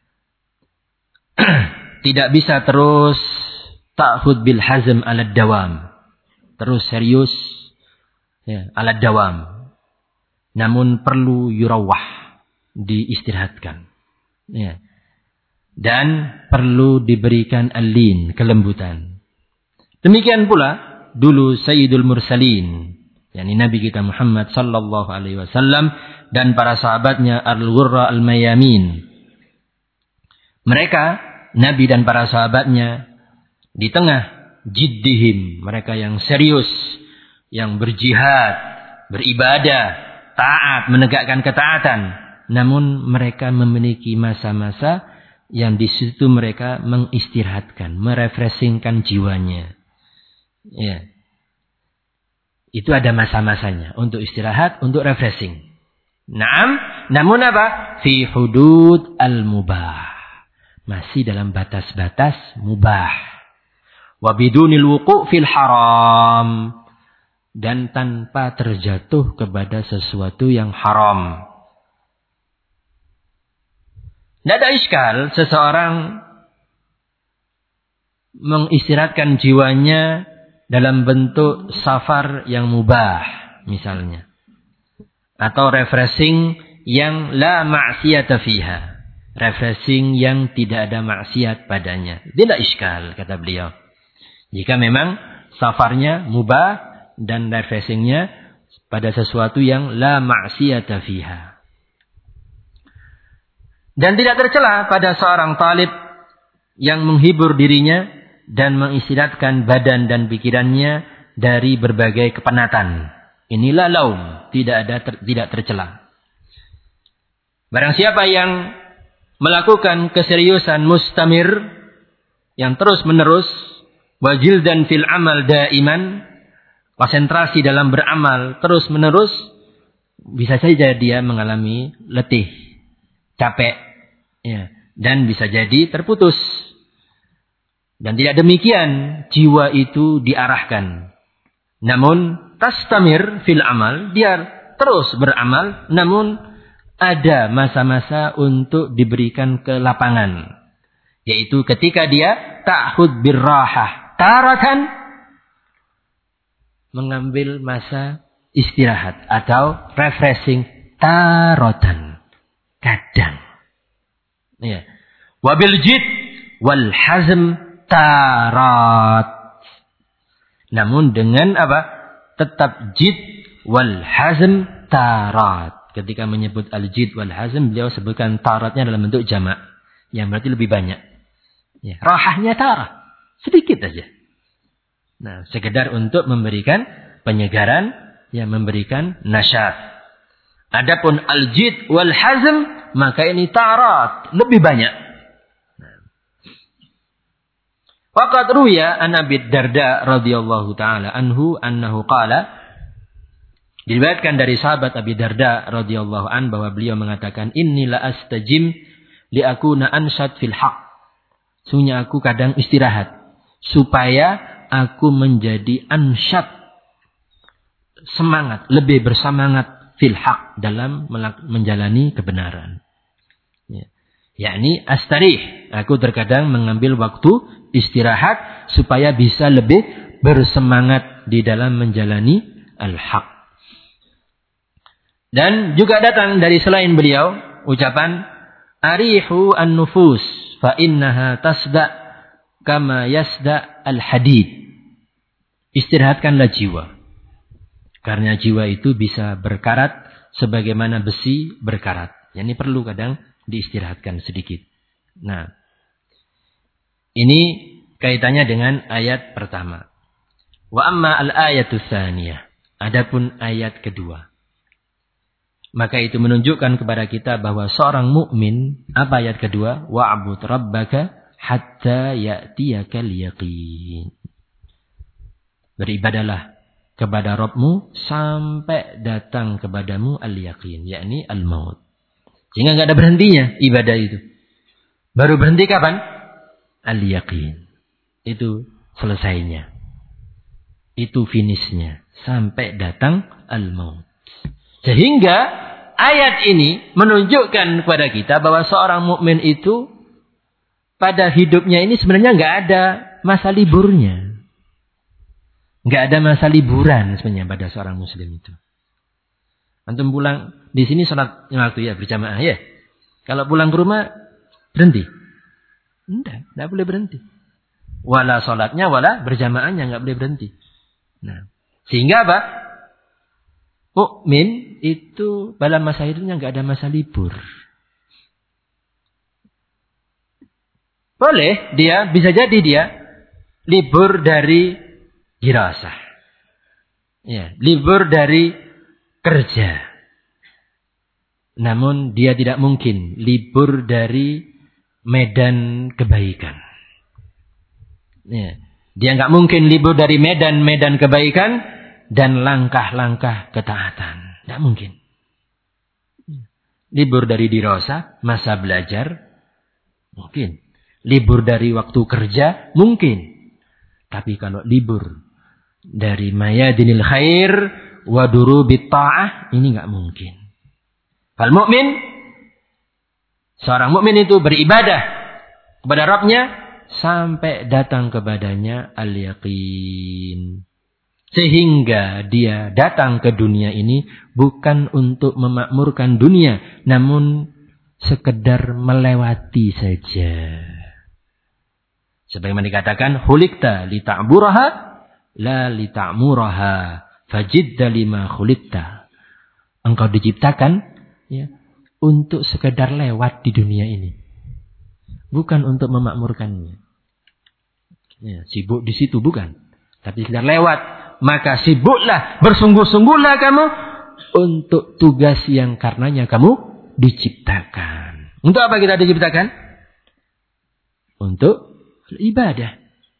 Tidak bisa terus ta'khud bil hazm ala dawam. Terus serius ya, ala dawam. Namun perlu yurawah, diistirahatkan. Ya. Dan perlu diberikan al-lin, kelembutan. Demikian pula dulu Sayyidul Mursalin, yakni Nabi kita Muhammad sallallahu alaihi wasallam dan para sahabatnya al-ghurra al-mayamin. Mereka, Nabi dan para sahabatnya, di tengah jiddihim, mereka yang serius, yang berjihad, beribadah, taat, menegakkan ketaatan. Namun mereka memiliki masa-masa yang di situ mereka mengistirahatkan, merefreshingkan jiwanya. Ya. Itu ada masa-masanya untuk istirahat, untuk refreshing. Naam, namun apa? Fi hudud al-mubah. Masih dalam batas-batas mubah. Wa bidunil wuqu' fil haram. Dan tanpa terjatuh kepada sesuatu yang haram. Tidak ada iskal seseorang mengistirahatkan jiwanya dalam bentuk safar yang mubah misalnya. Atau refreshing yang la ma'siyata fiha. Refreshing yang tidak ada maksiat padanya. Tidak iskal, kata beliau. Jika memang safarnya mubah dan refreshingnya pada sesuatu yang la ma'siyata fiha. Dan tidak tercela pada seorang talib yang menghibur dirinya dan mengistirahatkan badan dan pikirannya dari berbagai kepenatan. Inilah laum, tidak ada ter, tidak tercela. Barang siapa yang melakukan keseriusan mustamir yang terus menerus, wajil dan fil amal daiman, konsentrasi dalam beramal terus menerus, bisa saja dia mengalami letih, capek, ya, dan bisa jadi terputus. Dan tidak demikian jiwa itu diarahkan. Namun tastamir fil amal, dia terus beramal, namun ada masa-masa untuk diberikan kelapangan. Yaitu ketika dia ta'khud birrahah, taratan mengambil masa istirahat atau refreshing, taratan kadang. Ya. Wabil jid wal hazm tarat. Namun dengan apa? Tetap jid wal hazm tarat. Ketika menyebut al-jid wal hazm, beliau sebutkan taratnya dalam bentuk jamak, yang berarti lebih banyak. Ya, rahahnya tarat, sedikit saja. Nah, sekedar untuk memberikan penyegaran, yang memberikan nasyat. Adapun al-jid wal hazm, maka ini tarat, lebih banyak. Waqad ruya an Abi Darda radhiyallahu taala anhu annahu qala, diriwayatkan dari sahabat Abi Darda radhiyallahu an bahwa beliau mengatakan, inni la astajim li akuna ansyad fil haq. Sungguhnya aku kadang istirahat supaya aku menjadi ansyad, semangat, lebih bersemangat fil haq, dalam menjalani kebenaran. Ya. Yakni astarih, aku terkadang mengambil waktu istirahat supaya bisa lebih bersemangat di dalam menjalani al-haq. Dan juga datang dari selain beliau ucapan arihu an-nufus fa innaha tasda kama yasda al-hadid. Istirahatkanlah jiwa, karena jiwa itu bisa berkarat sebagaimana besi berkarat. Ini perlu kadang diistirahatkan sedikit. Nah, ini kaitannya dengan ayat pertama. Wa amma al-ayatu tsaniyah. Adapun ayat kedua, maka itu menunjukkan kepada kita bahwa seorang mukmin, apa ayat kedua? Wa'bud rabbaka hatta ya'tiyakal yaqin. Beribadalah kepada Rabbmu sampai datang kepadamu al-yaqin, yakni al-maut. Sehingga enggak ada berhentinya ibadah itu. Baru berhenti kapan? Al-yaqin. Itu selesainya. Itu finishnya. Sampai datang al-maut. Sehingga ayat ini menunjukkan kepada kita bahwa seorang mukmin itu pada hidupnya ini sebenarnya enggak ada masa liburnya. Enggak ada masa liburan sebenarnya pada seorang muslim itu. Antum pulang di sini salat waktu ya berjamaah ya. Kalau pulang ke rumah berhenti. Enggak, enggak boleh berhenti. Wala salatnya wala berjamaahnya enggak boleh berhenti. Nah, sehingga apa? Mukmin itu dalam masa hidupnya enggak ada masa libur. Boleh dia, bisa jadi dia libur dari dirasah. Ya, libur dari kerja. Namun dia tidak mungkin libur dari medan kebaikan. Ya, dia nggak mungkin libur dari medan-medan kebaikan dan langkah-langkah ketaatan. Nggak mungkin. Libur dari dirasah, masa belajar, mungkin. Libur dari waktu kerja, mungkin. Tapi kalau libur dari mayadinil khair wa durubit ta'ah, ini enggak mungkin. Fal mukmin, seorang mukmin itu beribadah kepada Rabbnya sampai datang kepadanya al-yaqin. Sehingga dia datang ke dunia ini bukan untuk memakmurkan dunia, namun sekedar melewati saja. Sebagaimana dikatakan, hulikta li ta'buraha la li ta'muraha fajidda lima khuliqta. Engkau diciptakan ya untuk sekedar lewat di dunia ini. Bukan untuk memakmurkannya. Ya, sibuk di situ bukan. Tapi sekedar lewat. Maka sibuklah, bersungguh-sungguhlah kamu untuk tugas yang karenanya kamu diciptakan. Untuk apa kita diciptakan? Untuk ibadah.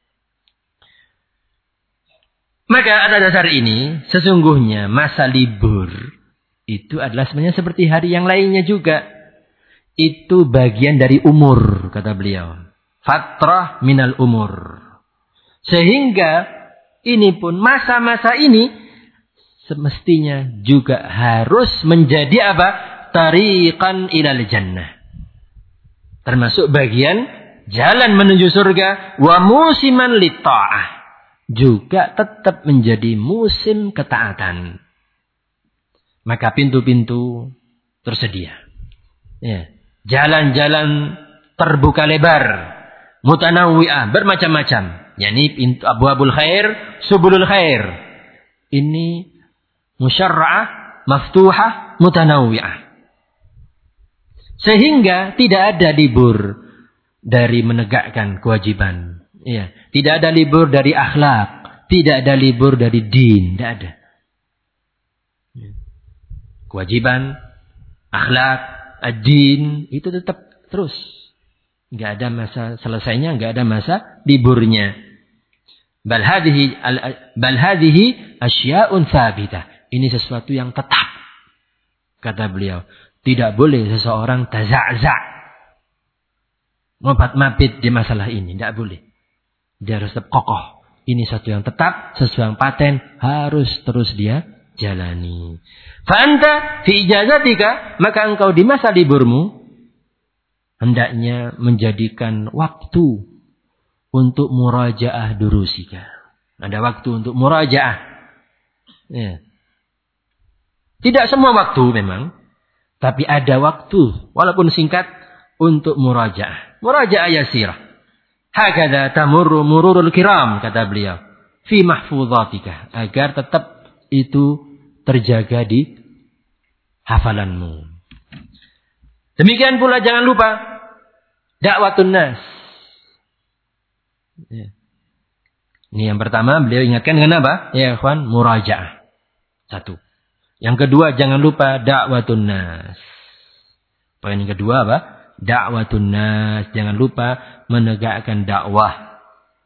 Maka atas dasar ini, sesungguhnya masa libur itu adalah sebenarnya seperti hari yang lainnya juga. Itu bagian dari umur, kata beliau. Fatrah minal umur. Sehingga ini pun masa-masa ini semestinya juga harus menjadi apa? Tariqan ilal jannah. Termasuk bagian jalan menuju surga. Wa musiman litta'ah. Juga tetap menjadi musim ketaatan. Maka pintu-pintu tersedia. Ya. Jalan-jalan terbuka lebar. Mutanawwi'ah. Bermacam-macam. Yani pintu abwabul khair, subulul khair. Ini musyarra'ah, maftuhah, mutanawwi'ah. Sehingga tidak ada libur dari menegakkan kewajiban. Ya, tidak ada libur dari akhlak, tidak ada libur dari din, tidak ada. Kewajiban, akhlak, ad-din itu tetap terus. Enggak ada masa selesainya, enggak ada masa liburnya. Bal hadhihi bal hadhihi asya'un thabitah. Ini sesuatu yang tetap. Kata beliau, tidak boleh seseorang taza'za'. Ngobat-mabit di masalah ini, tidak boleh. Dia harus tetap kokoh. Ini sesuatu yang tetap, sesuatu yang paten, harus terus dia jalani. Fa anta fi ijazatika, maka engkau di masa liburmu hendaknya menjadikan waktu untuk murajaah durusika. Ada waktu untuk murajaah. Ya. Tidak semua waktu memang. Tapi ada waktu, walaupun singkat, untuk murajaah. Murajaah yasirah. Hakadha tamurru mururul kiram, kata beliau. Fi mahfudhatika. Agar tetap itu terjaga di hafalanmu. Demikian pula jangan lupa dakwatun nas. Ya. Ini yang pertama beliau ingatkan dengan apa? Ya ikhwan, murajaah. Satu. Yang kedua jangan lupa dakwatun nas. Poin yang kedua apa? Dakwatun nas. Jangan lupa menegakkan dakwah.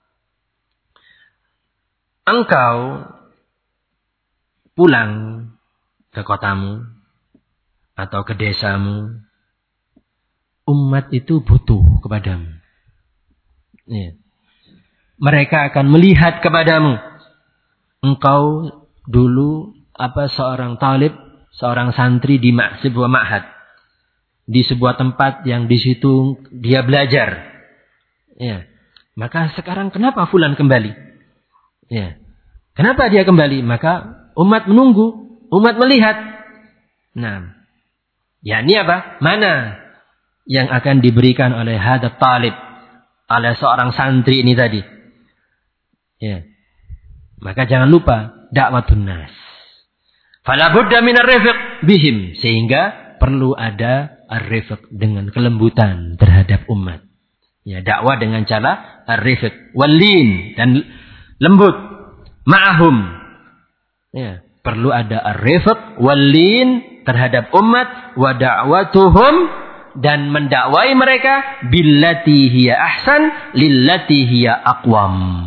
Engkau pulang ke kotamu atau ke desamu. Umat itu butuh kepadamu. Ya. Mereka akan melihat kepadamu. Engkau dulu apa seorang talib, seorang santri di ma- sebuah ma'had. Di sebuah tempat yang di situ dia belajar. Ya. Maka sekarang kenapa fulan kembali? Ya. Kenapa dia kembali? Maka umat menunggu, umat melihat. Nah, ya ini apa? Mana yang akan diberikan oleh hadat talib, oleh seorang santri ini tadi? Ya. Maka jangan lupa dakwatun nas. Fala budda minar rifq bihim, sehingga perlu ada ar-rifq dengan kelembutan terhadap umat. Ya, dakwah dengan cara ar-rifq wal-lin dan lembut ma'ahum. Ya, perlu ada ar-rifq wal-lin terhadap umat wa da'watuhum, dan mendakwai mereka billati hiya ahsan lillati hiya aqwam.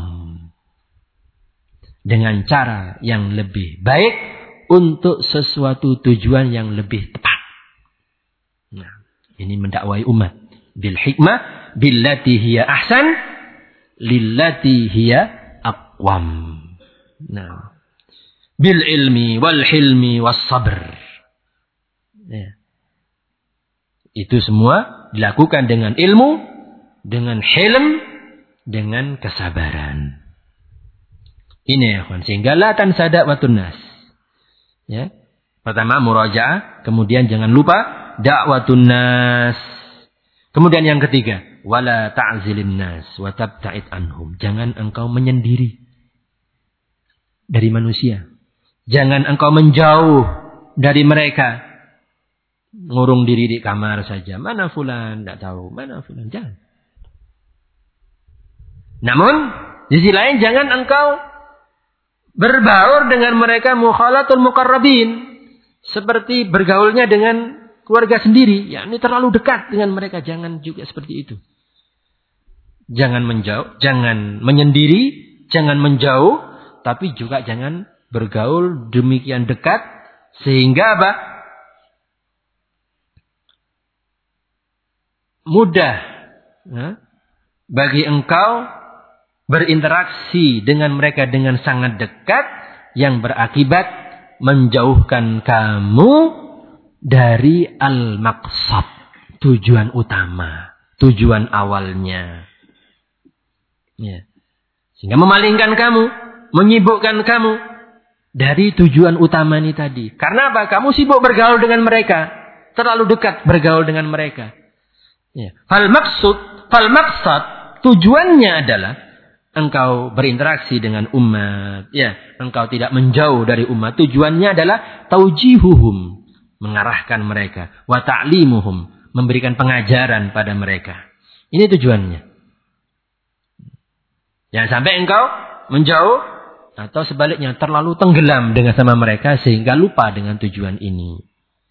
Dengan cara yang lebih baik untuk sesuatu tujuan yang lebih tepat. Nah, ini mendakwai umat bil hikmah billati hiya ahsan lillati hiya aqwam. Nah, bil ilmi wal hilmi was sabr. Ya. Itu semua dilakukan dengan ilmu, dengan hilm, dengan kesabaran. Ini ya kawan, sehingga la tansa da'watun nas. Ya. Pertama murajaah, kemudian jangan lupa da'watun nas. Kemudian yang ketiga, wala ta'zilin nas wa tabta'id anhum. Jangan engkau menyendiri. dari manusia. Jangan engkau menjauh dari mereka. Ngurung diri di kamar saja. Mana fulan? Tidak tahu. Mana fulan? Jangan. Namun, di sisi lain jangan engkau berbaur dengan mereka mukhalatul muqarrabin. Seperti bergaulnya dengan keluarga sendiri. Ya, ini terlalu dekat dengan mereka. Jangan juga seperti itu. Jangan menjauh. Jangan menyendiri. Jangan menjauh. Tapi juga jangan bergaul demikian dekat. Sehingga apa? Mudah. Ya, bagi engkau berinteraksi dengan mereka dengan sangat dekat. Yang berakibat menjauhkan kamu dari al-maqsad. Tujuan utama. Tujuan awalnya. Ya. Sehingga memalingkan kamu. Menyibukkan kamu. Dari tujuan utama ini tadi. Karena apa? Kamu sibuk bergaul dengan mereka. Terlalu dekat bergaul dengan mereka. Ya. Fal maksud, fal maksad. Tujuannya adalah engkau berinteraksi dengan umat. Ya, engkau tidak menjauh dari umat. Tujuannya adalah taujihuhum. Mengarahkan mereka. Wa ta'limuhum. Memberikan pengajaran pada mereka. Ini tujuannya. Jangan sampai engkau menjauh. Atau sebaliknya terlalu tenggelam dengan sama mereka. Sehingga lupa dengan tujuan ini.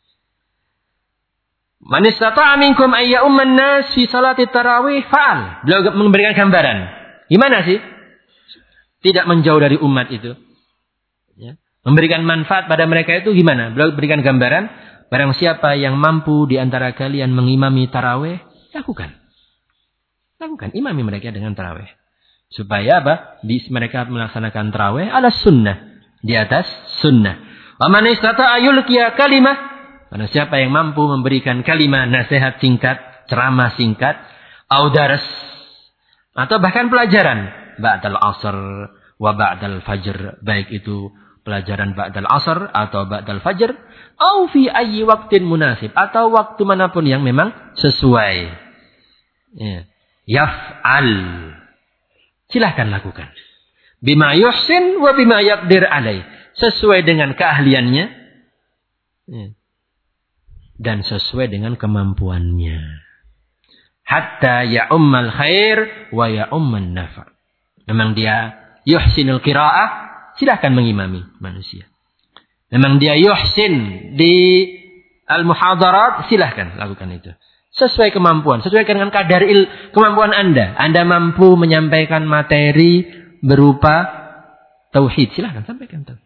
Man istata'a minkum ayya umman nas fi salati tarawih fa'al. Beliau memberikan gambaran. Gimana sih? Tidak menjauh dari umat itu. Ya. Memberikan manfaat pada mereka itu gimana? Beliau berikan gambaran. Barang siapa yang mampu di antara kalian mengimami tarawih, lakukan. Lakukan. Imami mereka dengan tarawih. Supaya apa? Di, mereka melaksanakan tarawih ala sunnah. Di atas sunnah. Wa man istata'a yulqiya kalimah. Barang siapa yang mampu memberikan kalimat nasihat singkat, ceramah singkat, au daras. Atau bahkan pelajaran. Ba'dal asr wa ba'dal fajr. Baik itu pelajaran ba'dal asr atau ba'dal fajr. Au fi ayyi waktin munasib. Atau waktu manapun yang memang sesuai. Ya. Yaf'al. Silahkan lakukan. Bima yuhsin wa bima yaqdir alaih. Sesuai dengan keahliannya. Ya. Dan sesuai dengan kemampuannya. Hatta ya'ummal khair wa ya'umman nafa. Memang dia yuhsinul qira'ah, silahkan mengimami manusia. Memang dia yuhsin di al-muhadarat, silahkan lakukan itu. Sesuai kemampuan, sesuai dengan kadar il, kemampuan Anda. Anda mampu menyampaikan materi berupa tauhid, silahkan sampaikan tauhid.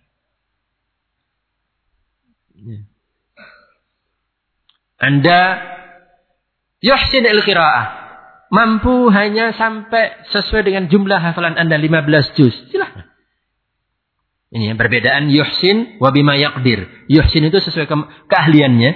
Anda yuhsin al-qira'ah. Mampu hanya sampai sesuai dengan jumlah hafalan Anda lima belas juz. Silahkan. Ini yang perbedaan yuhsin wa bima yaqdir. Yuhsin itu sesuai ke keahliannya.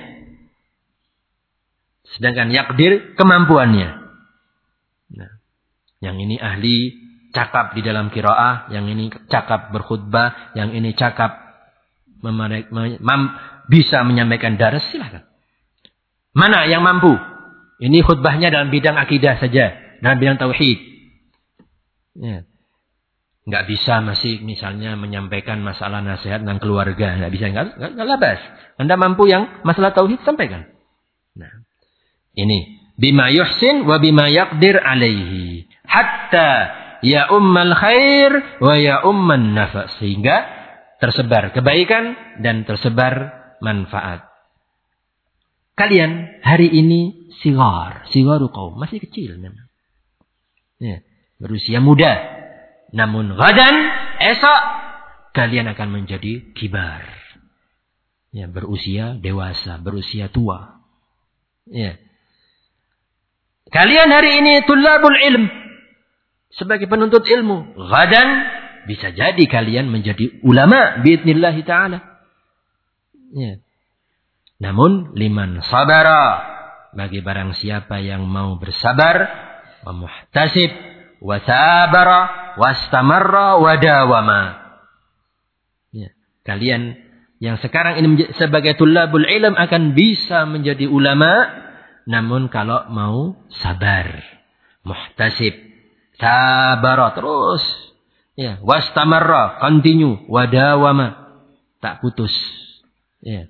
Sedangkan yaqdir kemampuannya. Nah, yang ini ahli cakap di dalam qira'ah, yang ini cakap berkhutbah, yang ini cakap memarek, mem, bisa menyampaikan daras, silahkan. Mana yang mampu? Ini khutbahnya dalam bidang akidah saja. Dalam bidang tauhid. Ya. Nggak bisa masih misalnya menyampaikan masalah nasihat tentang keluarga. Nggak bisa. Nggak, nggak, nggak labas. Anda mampu yang masalah tauhid, sampaikan. Nah, ini. Bima yuhsin wa bima yaqdir alaihi. Hatta ya ummal khair wa ya umman nafa. Sehingga tersebar kebaikan dan tersebar manfaat. Kalian hari ini sigar, sigaru qaum, masih kecil memang. Ya, berusia muda. Namun gadan, esok kalian akan menjadi kibar. Ya, berusia dewasa, berusia tua. Ya. Kalian hari ini tullabul ilm, sebagai penuntut ilmu. Gadan bisa jadi kalian menjadi ulama biidznillah taala. Ya. Namun liman sabara, bagi barang siapa yang mau bersabar, wa muhtasib, wa sabara, wastamarra, wa dawama. Ya. Kalian yang sekarang ini sebagai tullabul ilm akan bisa menjadi ulama, namun kalau mau sabar, muhtasib, sabara terus, Ya, wastamarra, continue, wadawama, tak putus. Ya.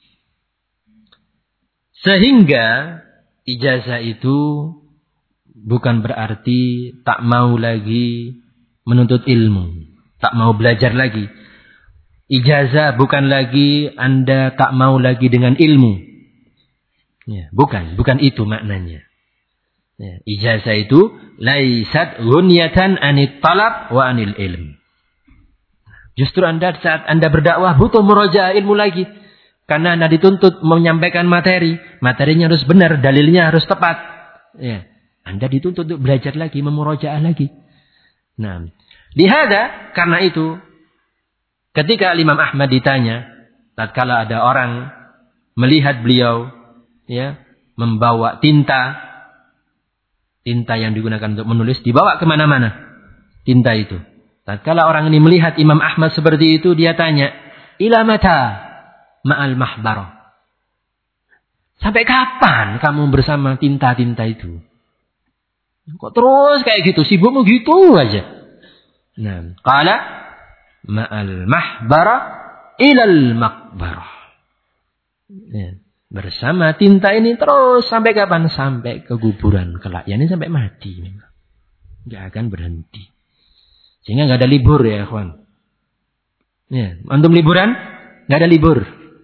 Sehingga ijazah itu bukan berarti tak mau lagi menuntut ilmu, tak mau belajar lagi. Ijazah bukan lagi Anda tak mau lagi dengan ilmu. Ya, bukan, bukan itu maknanya. Ya, ijazah itu laisat ghunyatan anit talab wa anil ilm. Justru Anda saat Anda berdakwah butuh murajaah ilmu lagi. Karena Anda dituntut menyampaikan materi. Materinya harus benar, dalilnya harus tepat. Ya. Anda dituntut untuk belajar lagi, memurajaah lagi. Nah, lihada, karena itu, ketika Imam Ahmad ditanya, tatkala ada orang melihat beliau, ya, membawa tinta, tinta yang digunakan untuk menulis, dibawa kemana-mana, tinta itu. Tatkala orang ini melihat Imam Ahmad seperti itu, dia tanya, ila mata ma'al mahbarah. Sampai kapan kamu bersama tinta-tinta itu? Kok terus kayak gitu, sibukmu gitu aja. Nah, qala ma'al mahbarah ilal makbarah. Ya, bersama tinta ini terus sampai kapan? Sampai ke kuburan kelak. Ya, ini sampai mati. Nggak akan berhenti. Sehingga nggak ada libur ya, ikhwan. Ya, antum liburan? Nggak ada libur.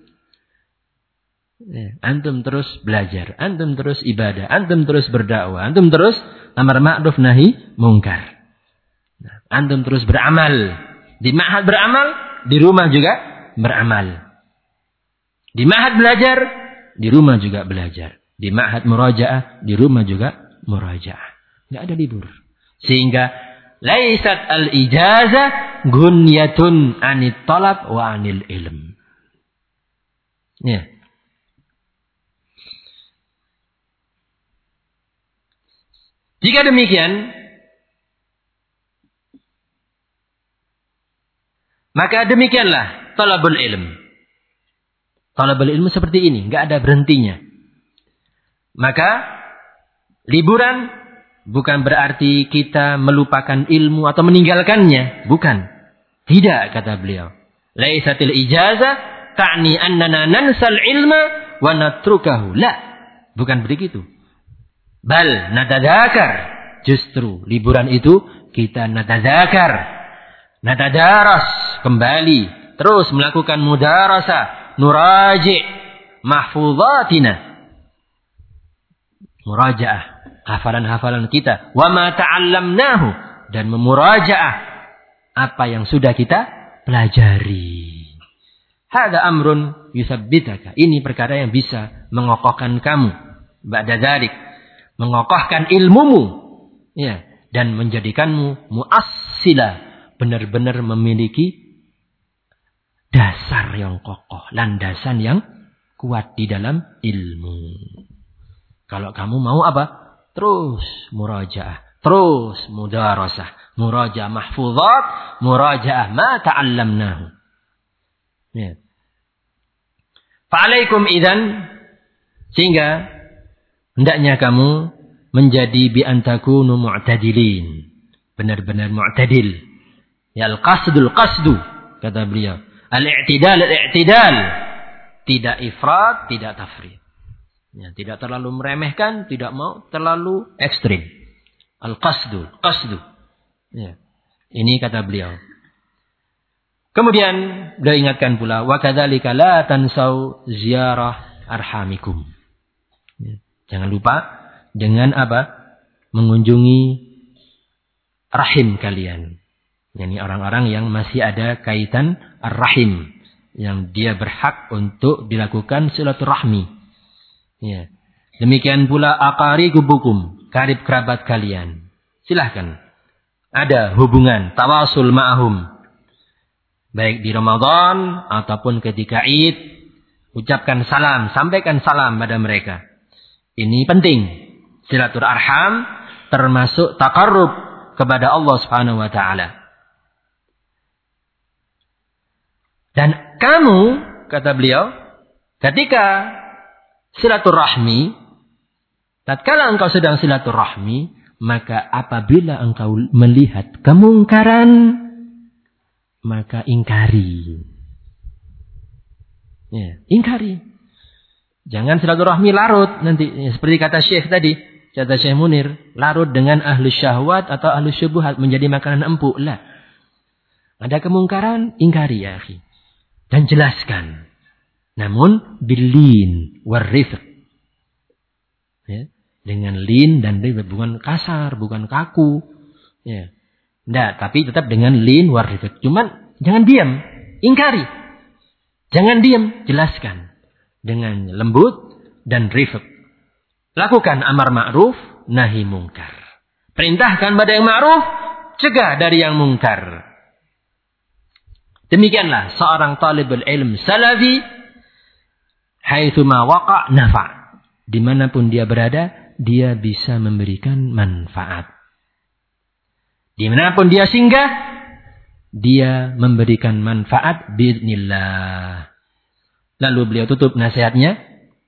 Ya, antum terus belajar, antum terus ibadah, antum terus berdakwah, antum terus amar ma'ruf nahi mungkar. Nah, antum terus beramal. Di ma'had beramal, di rumah juga beramal. Di ma'had belajar, di rumah juga belajar. Di ma'had murajaah, di rumah juga murajaah. Nggak ada libur. Sehingga laisat al-ijazah gunyatun anit talab wa anil ilm. Ya. Jika demikian, maka demikianlah talabul ilm. Talabul ilmu seperti ini, enggak ada berhentinya. Maka liburan bukan berarti kita melupakan ilmu atau meninggalkannya, bukan. Tidak, kata beliau. Laisatil ijazah ta'ni annana nansal ilma wa natrukahu. La, bukan begitu. Bal natadzakar. Justru liburan itu kita natadzakar, natadaras, kembali terus melakukan mudarasah, nuraji mahfuzatina, murajaah hafalan-hafalan kita, wa ma ta'allamnahu, dan memurajaah apa yang sudah kita pelajari. Hada amrun yusabbitaka. Ini perkara yang bisa mengokohkan kamu. Ba'da dzalik, mengokohkan ilmumu, ya, dan menjadikanmu muassila, benar-benar memiliki dasar yang kokoh, landasan yang kuat di dalam ilmu. Kalau kamu mau apa? Terus murajaah, terus mudarasah, murajaah mahfuzat, murajaah ma ta'allamnahu. Ya. Fa'alaikum idzan, sehingga hendaknya kamu menjadi bi antakunu mu'tadilin. Benar-benar mu'tadil. Ya, al-qasdul qasdu, kata beliau. Al-i'tidal al-i'tidal. Tidak ifrat, tidak tafrid. Ya, tidak terlalu meremehkan, tidak mau terlalu ekstrim. Al-qasdul qasdu. Ya. Ini kata beliau. Kemudian beliau ingatkan pula, wa kadzalika la tansau ziarah arhamikum. Ya. Jangan lupa dengan apa? Mengunjungi rahim kalian. Yani orang-orang yang masih ada kaitan ar-rahim, yang dia berhak untuk dilakukan silaturahmi. Ya. Demikian pula aqaribukum, karib kerabat kalian. Silahkan. Ada hubungan tawasul ma'ahum. Baik di Ramadan ataupun ketika Id, ucapkan salam, sampaikan salam pada mereka. Ini penting. Silaturahim termasuk taqarrub kepada Allah Subhanahu wa taala. Dan kamu, kata beliau, ketika silaturahmi, tatkala engkau sedang silaturahmi, maka apabila engkau melihat kemungkaran, maka ingkari. Ya, ingkari. Jangan silaturahmi larut nanti. Ya, seperti kata Syekh tadi. Kata Syekh Munir. Larut dengan ahli syahwat atau ahli syubuhat. Menjadi makanan empuk. Lah. Ada kemungkaran. Ingkari ya akhi. Dan jelaskan. Namun. Bilin. Warrifq. Ya. Dengan lin dan rifq. Bukan kasar. Bukan kaku. Ya. Nggak. Tapi tetap dengan lin warrifq. Cuman. Jangan diam. Ingkari. Jangan diam. Jelaskan. Dengan lembut dan rifq. Lakukan amar ma'ruf, nahi mungkar. Perintahkan pada yang ma'ruf, cegah dari yang mungkar. Demikianlah seorang talibul ilm salafi, haitsuma waqa' nafa'. Dimanapun dia berada, dia bisa memberikan manfaat. Dimanapun dia singgah, dia memberikan manfaat biiznillah. Lalu beliau tutup nasihatnya.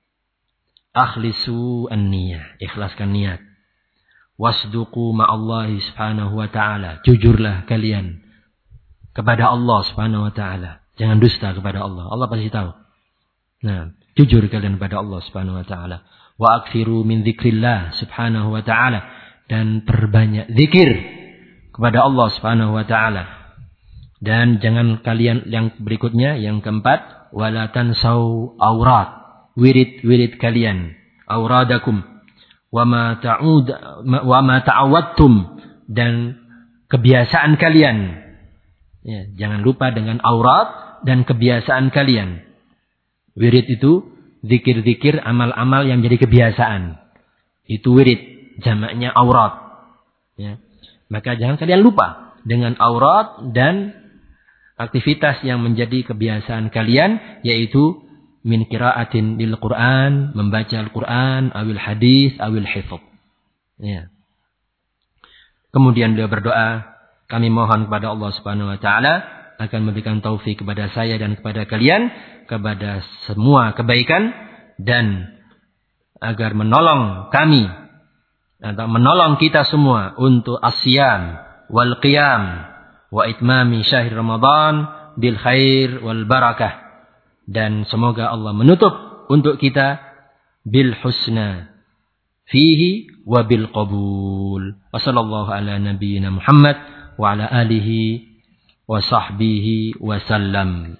Akhlisu an-niyah. Ikhlaskan niat. Wasduqu ma'allahi subhanahu wa ta'ala. Jujurlah kalian. Kepada Allah subhanahu wa ta'ala. Jangan dusta kepada Allah. Allah pasti tahu. Nah, jujur kalian kepada Allah subhanahu wa ta'ala. Wa akthiru min dzikrillah subhanahu wa ta'ala. Dan perbanyak zikir kepada Allah subhanahu wa ta'ala. Dan jangan kalian yang berikutnya. Yang keempat. Wala tansau aurat. Wirid-wirid kalian. Auradakum. Wama ta'ud wama ta'awadtum. Dan kebiasaan kalian. Ya, jangan lupa dengan aurat dan kebiasaan kalian. Wirid itu zikir-zikir amal-amal yang jadi kebiasaan. Itu wirid. Jamaknya aurat. Ya. Maka jangan kalian lupa dengan aurat dan aktivitas yang menjadi kebiasaan kalian, yaitu min qiraatin lil Quran, membaca Al-Quran, awil hadis, awil hifz. Ya. Kemudian beliau berdoa, kami mohon kepada Allah Subhanahu wa taala akan memberikan taufik kepada saya dan kepada kalian kepada semua kebaikan dan agar menolong kami atau menolong kita semua untuk asyam wal qiyam wa itmami syahr Ramadan bil khair wal barakah, dan semoga Allah menutup untuk kita bil husna fihi wa bil qabul. Wa sallallahu ala nabiyyina Muhammad wa ala alihi wa sahbihi wa sallam.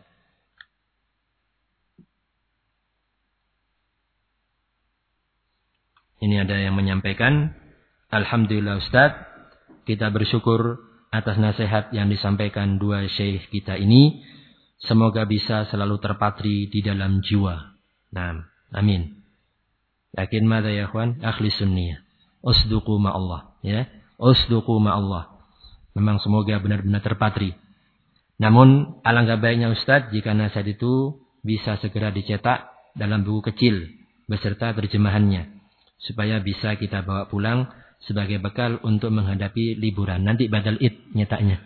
Ini ada yang menyampaikan, alhamdulillah Ustaz, kita bersyukur atas nasihat yang disampaikan dua syekh kita ini. Semoga bisa selalu terpatri di dalam jiwa. Nah, amin. Yakin mada ya ikhwan? Akhlisun niyah. Usduqu ma'allah. Ya, usduqu ma'allah. Memang semoga benar-benar terpatri. Namun, alangkah baiknya Ustaz jika nasihat itu bisa segera dicetak dalam buku kecil beserta terjemahannya. Supaya bisa kita bawa pulang sebagai bekal untuk menghadapi liburan. Nanti badal id nyetaknya.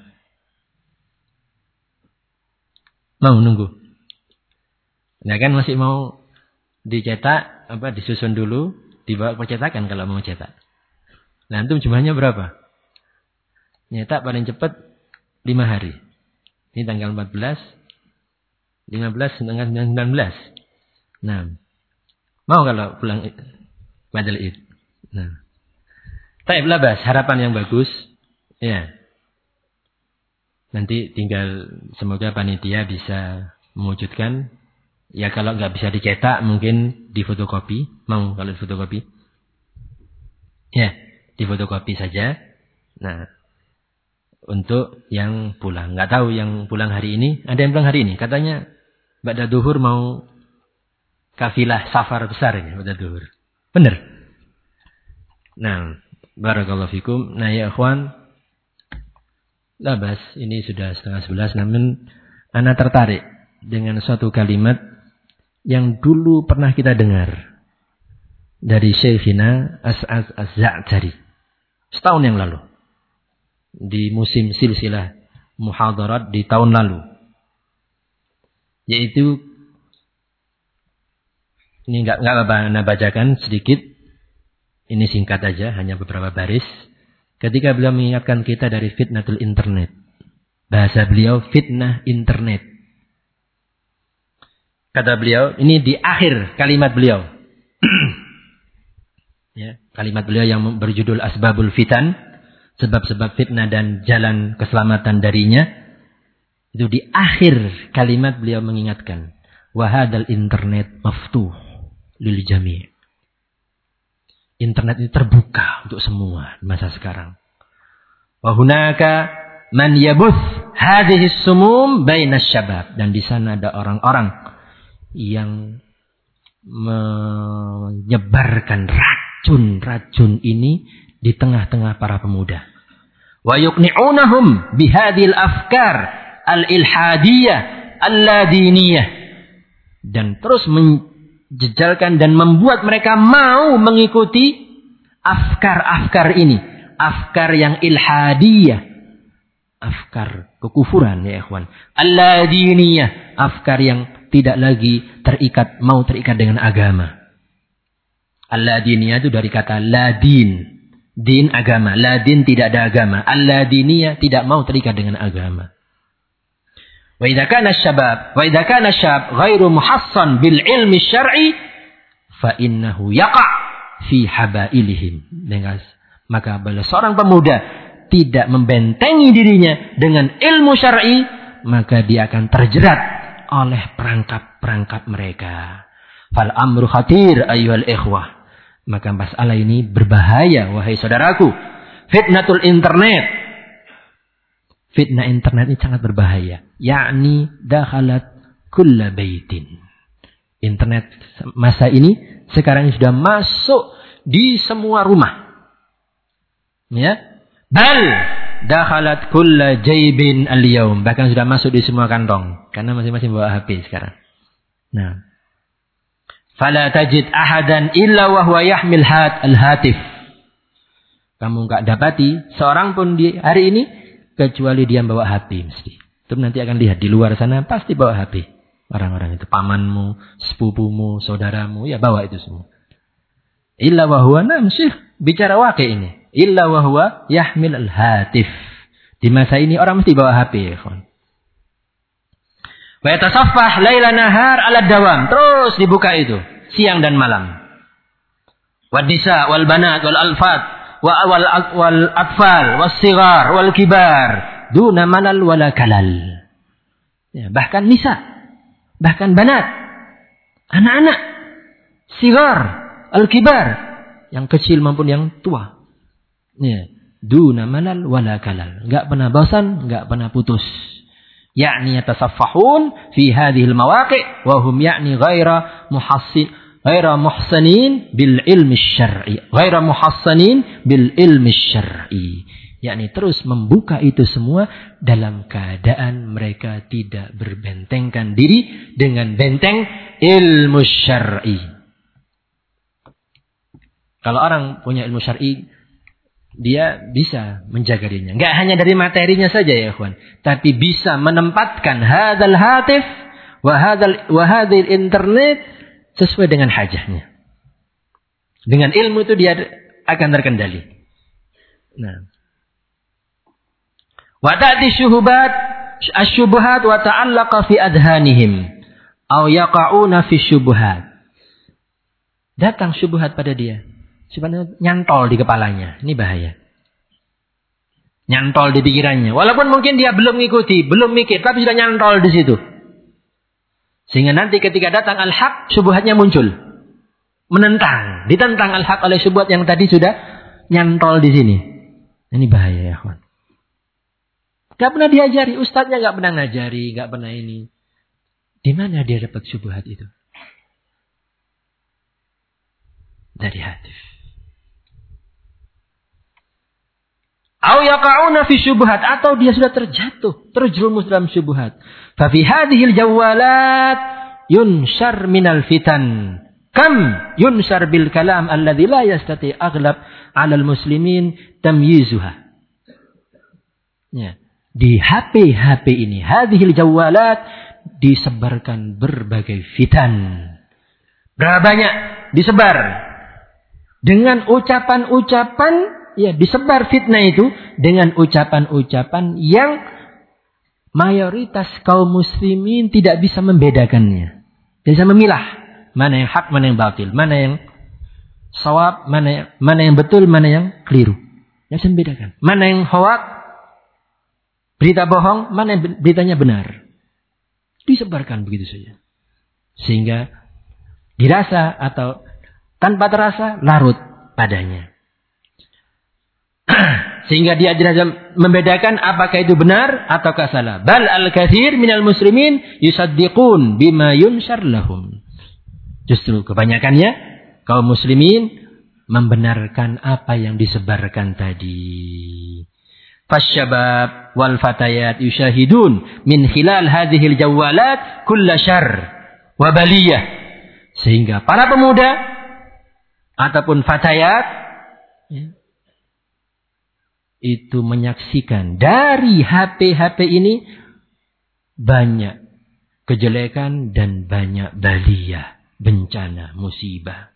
Mau nunggu? Nah kan masih mau dicetak, apa disusun dulu, dibawa percetakan kalau mau cetak. Nah itu jumlahnya berapa? Nyetak paling cepat lima hari. Ini tanggal empat belas, lima belas, tanggal sembilan belas. Nah, mau kalau pulang badal id. Nah. Taib labas, harapan yang bagus. Ya. Nanti tinggal semoga panitia bisa mewujudkan. Ya kalau nggak bisa dicetak mungkin difotokopi. Mau kalau difotokopi? Ya, difotokopi saja. Nah, untuk yang pulang. Nggak tahu yang pulang hari ini. Ada yang pulang hari ini. Katanya ba'da duhur mau kafilah safar besar ini. Ba'da duhur. Benar? Nah, barakallahu fikum. Nah ya ikhwan, labas, ini sudah setengah sebelas, namun ana tertarik dengan suatu kalimat yang dulu pernah kita dengar dari Syekhina As'ad Az-Za'tari setahun yang lalu di musim silsilah muhadarat di tahun lalu, yaitu ini enggak enggak apa-apa ana bacakan sedikit. Ini singkat aja, hanya beberapa baris. Ketika beliau mengingatkan kita dari fitnatul internet. Bahasa beliau fitnah internet. Kata beliau, ini di akhir kalimat beliau. Ya, kalimat beliau yang berjudul Asbabul Fitan, sebab-sebab fitnah dan jalan keselamatan darinya. Itu di akhir kalimat beliau mengingatkan, wa hadzal internet maftuh lil jami'. Internet ini terbuka untuk semua di masa sekarang. Wa hunaka man yabuth hadhihi sumum baina syabab, dan di sana ada orang-orang yang menyebarkan racun-racun ini di tengah-tengah para pemuda. Wa yuqni'unahum bihadhil afkar al-ilhadiyah al-ladiniyah, dan terus menjejalkan dan membuat mereka mau mengikuti afkar-afkar ini, afkar yang ilhadiyah, afkar kekufuran ya ikhwan, al-ladiniyah, afkar yang tidak lagi terikat, mau terikat dengan agama. Al-ladiniyah itu dari kata ladin. Din agama. Ladin tidak ada agama. Al-ladiniyah tidak mau terikat dengan agama. Wa idza kana syabab, wa idza kana syab ghairu muhassan bil ilmi syar'i fa innahu yaqa' fi habailihim. Dengan maka bila seorang pemuda tidak membentengi dirinya dengan ilmu syar'i, maka dia akan terjerat oleh perangkap-perangkap mereka. Fal amru khatir ayyuhal ikhwah. Maka masalah ini berbahaya wahai saudaraku. Fitnatul internet. Fitnah internet ini sangat berbahaya. Yakni dakhalat kulla baitin. Internet masa ini sekarang ini sudah masuk di semua rumah. Ya. Bal dakhalat kulla jaybin al-yawm. Bahkan sudah masuk di semua kantong. Karena masing-masing bawa H P sekarang. Nah. Fala tajid ahadan illa wa huwa yahmil hat al-hatif. Kamu enggak dapati seorang pun di hari ini kecuali dia bawa H P mesti. Itu nanti akan lihat di luar sana pasti bawa H P. Orang-orang itu pamanmu, sepupumu, saudaramu, ya bawa itu semua. Illa wa huwa nam syekh bicara waqi ini. Illa wa huwa yahmil al-hatif. Di masa ini orang mesti bawa H P ya kawan. Wa yatasaffah laila nahar ala dawam. Terus dibuka itu siang dan malam. Wad nisa wal banat wal alfat wa wal wal atfal was sigar wal kibar duna manal wala kalal. Ya, bahkan nisa, bahkan banat, anak-anak, sigar, al kibar, yang kecil maupun yang tua. Ya, duna manal wala kalal. Enggak pernah bosan, enggak pernah putus. Yakni yatasaffahun fi hadhil mawaqi' wa hum yakni ghaira muhassin ghaira muhsanin bil ilmi syar'i ghaira muhassanin bil ilmi syar'i, yakni terus membuka itu semua dalam keadaan mereka tidak berbentengkan diri dengan benteng ilmu syar'i. Kalau orang punya ilmu syar'i, dia bisa menjaga dirinya. Enggak hanya dari materinya saja ya ikhwan, tapi bisa menempatkan hadzal hatif wa hadzal wa hadzal internet sesuai dengan hajahnya. Dengan ilmu itu dia akan terkendali. Nah. Wa ta'ti syubuhat asy-syubuhat wa ta'allaqa fi adhanihim aw yaqa'una fi syubuhat. Datang syubhat pada dia. Sebenarnya nyantol di kepalanya. Ini bahaya. Nyantol di pikirannya. Walaupun mungkin dia belum mengikuti, belum mikir, tapi sudah nyantol di situ. Sehingga nanti ketika datang al-haq, syubhatnya muncul. Menentang. Ditentang al-haq oleh syubhat yang tadi sudah nyantol di sini. Ini bahaya ya kawan. Gak pernah diajari. Ustadznya gak pernah ngajari. Gak pernah ini. Di mana dia dapat syubhat itu? Dari hatif. Au yaqa'una fi syubhat, atau dia sudah terjatuh, terjerumus dalam syubhat. Fa fi hadhil jawalat yunshar minal fitan. Kam yunshar bil kalam alladhi la yastati aghlab 'alal muslimin tamyizuha. Ya, di H P-H P ini, hadhil jawalat disebarkan berbagai fitan. Berapa banyak disebar? Dengan ucapan-ucapan, ya disebar fitnah itu dengan ucapan-ucapan yang mayoritas kaum muslimin tidak bisa membedakannya. Tidak bisa memilah mana yang hak, mana yang batil, mana yang shawab, mana mana yang betul, mana yang keliru. Tidak bisa membedakan. Mana yang hoak, berita bohong, mana yang beritanya benar. Disebarkan begitu saja. Sehingga dirasa atau tanpa terasa larut padanya. Sehingga dia tidak membedakan apakah itu benar ataukah salah. Bal al-katsir minal muslimin yusaddiqun bima yunshar lahum. Justru kebanyakannya kaum muslimin membenarkan apa yang disebarkan tadi. Fasyabab wal fatayat yushahidun min khilal hadhil jawalat kulla syarr wa baliyah. Sehingga para pemuda ataupun fatayat ya, itu menyaksikan dari H P-H P ini banyak kejelekan dan banyak baliyah, bencana, musibah.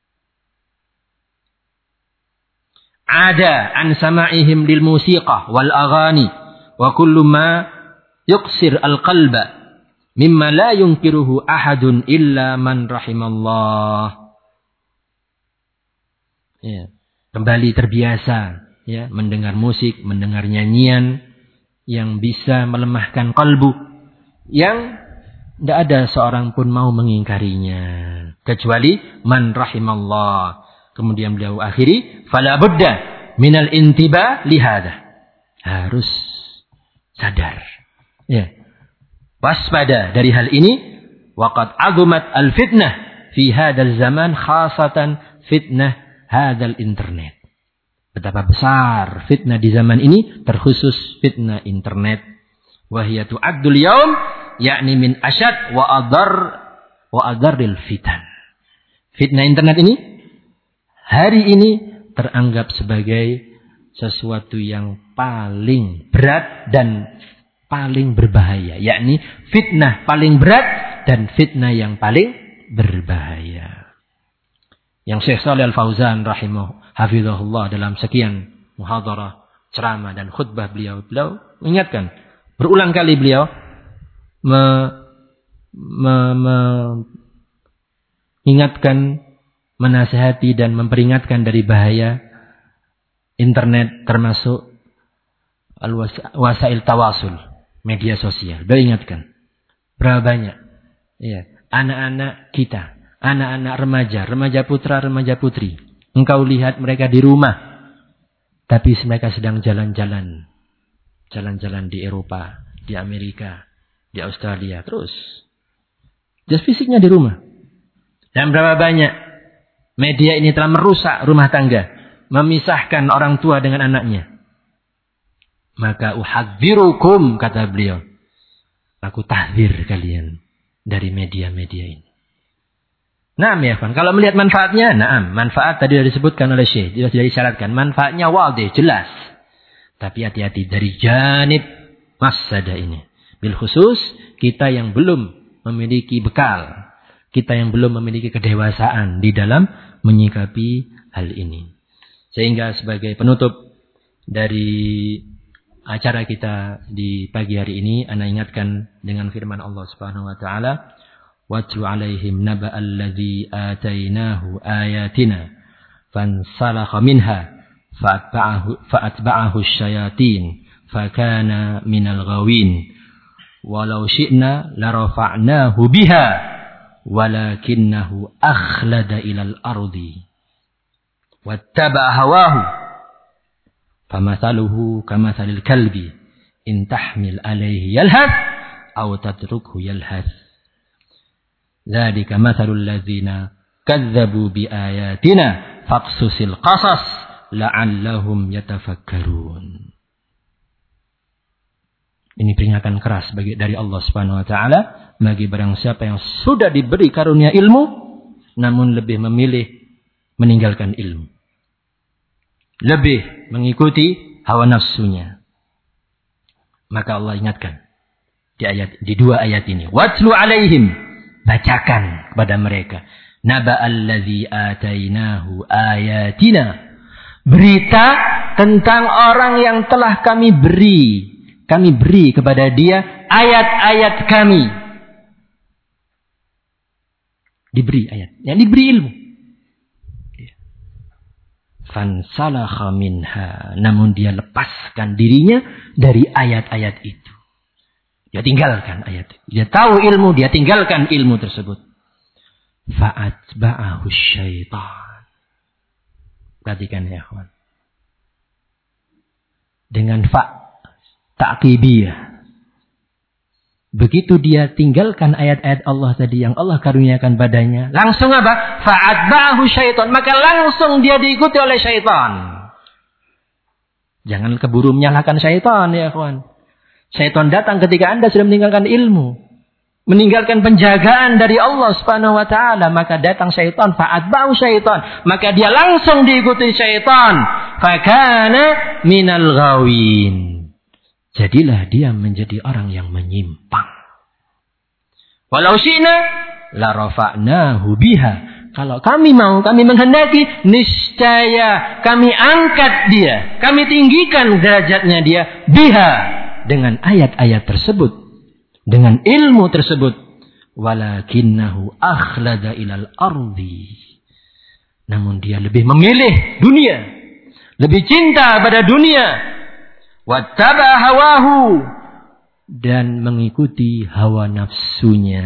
Ada an sama'ihim lil musiqah wal aghani wa kullu ma yuqsir al qalba mimma la yunkiruhu ahadun illa man rahimallah. Ya, kembali terbiasa ya, mendengar musik, mendengar nyanyian yang bisa melemahkan kalbu, yang tidak ada seorang pun mau mengingkarinya kecuali man rahimallah. Kemudian beliau akhiri, fala budda minal intiba lihada. Harus sadar, ya, waspada dari hal ini. Waqad azumat al fitnah fi hadzal zaman, khasatan fitnah hadzal internet. Betapa besar fitnah di zaman ini, terkhusus fitnah internet. Wahiyatu addul yaum, yakni min asyad wa adar wa adaril fitan. Fitnah internet ini hari ini teranggap sebagai sesuatu yang paling berat dan paling berbahaya. Yakni fitnah paling berat dan fitnah yang paling berbahaya. Yang Syekh Shalih Al-Fauzan rahimahu hafizahullah dalam sekian muhadharah, ceramah dan khutbah beliau, beliau mengingatkan, berulang kali beliau me, me, me, mengingatkan, menasihati dan memperingatkan dari bahaya internet, termasuk al-wasail tawasul, media sosial. Beliau ingatkan berapa banyak ya, anak-anak kita, anak-anak remaja, remaja putra, remaja putri. Engkau lihat mereka di rumah, tapi mereka sedang jalan-jalan. Jalan-jalan di Eropa, di Amerika, di Australia. Terus. Just fisiknya di rumah. Dan berapa banyak media ini telah merusak rumah tangga. Memisahkan orang tua dengan anaknya. Maka uhadzirukum, kata beliau. Aku tahdzir kalian dari media-media ini. Naam ya kan, kalau melihat manfaatnya, naam, manfaat tadi sudah disebutkan oleh Syekh, sudah disyaratkan, manfaatnya wadih, jelas. Tapi hati-hati dari janib mafsadah ini. Bil khusus kita yang belum memiliki bekal, kita yang belum memiliki kedewasaan di dalam menyikapi hal ini. Sehingga sebagai penutup dari acara kita di pagi hari ini, ana ingatkan dengan firman Allah Subhanahu wa taala, وَاتْلُ عَلَيْهِمْ نَبَأَ الَّذِي آتَيْنَاهُ آيَاتِنَا فَانْسَلَخَ مِنْهَا فَأَتْبَعَهُ, فأتبعه الشَّيَاطِينُ فَكَانَ مِنَ الْغَاوِينَ وَلَوْ شِئْنَا لَرَفَعْنَاهُ بِهَا وَلَكِنَّهُ أَخْلَدَ إِلَى الْأَرْضِ وَاتَّبَعَ هَوَاهُ فَمَثَلُهُ كَمَثَلِ الْكَلْبِ إِنْ تَحْمِلْ عَلَيْهِ يَلْهَثْ أَوْ تَتْرُكْهُ يَلْهَثْ ذَلِكَ مَثَلُ الَّذِينَ كَذَّبُوا بِآيَاتِنَا فَاقْصُصِ الْقَصَصَ لَعَلَّهُمْ يَتَفَكَّرُونَ. Ini peringatan keras bagi dari Allah Subhanahu wa taala bagi barang siapa yang sudah diberi karunia ilmu namun lebih memilih meninggalkan ilmu. Lebih mengikuti hawa nafsunya. Maka Allah ingatkan di ayat di dua ayat ini, watlu alaihim, bacakan kepada mereka, naba'allazi atainahu ayatina, berita tentang orang yang telah kami beri kami beri kepada dia ayat-ayat kami. Diberi ayat, yang diberi ilmu. Fansalakha minha, namun dia lepaskan dirinya dari ayat-ayat itu. Dia tinggalkan ayat. Dia tahu ilmu, dia tinggalkan ilmu tersebut. Fa'atba'ahu syaitan. Perhatikan ya kawan. Dengan fa' ta'qibiyah. Begitu dia tinggalkan ayat-ayat Allah tadi yang Allah karuniakan padanya, langsung apa? Fa'atba'ahu syaitan. Maka langsung dia diikuti oleh syaitan. Jangan keburu menyalahkan syaitan ya kawan. Syaitan datang ketika Anda sudah meninggalkan ilmu, meninggalkan penjagaan dari Allah Subhanahu wa taala, maka datang syaitan, fa'atba'u syaitan, maka dia langsung diikuti syaitan. Fakana minal ghawin. Jadilah dia menjadi orang yang menyimpang. Walau syi'na la rafa'nahu biha. Kalau kami mau, kami menghendaki, niscaya kami angkat dia, kami tinggikan derajatnya dia biha, dengan ayat-ayat tersebut, dengan ilmu tersebut. Walakinnahu akhlada ilal ardi. Namun dia lebih memilih dunia, lebih cinta pada dunia. Wattaba hawahu, dan mengikuti hawa nafsunya.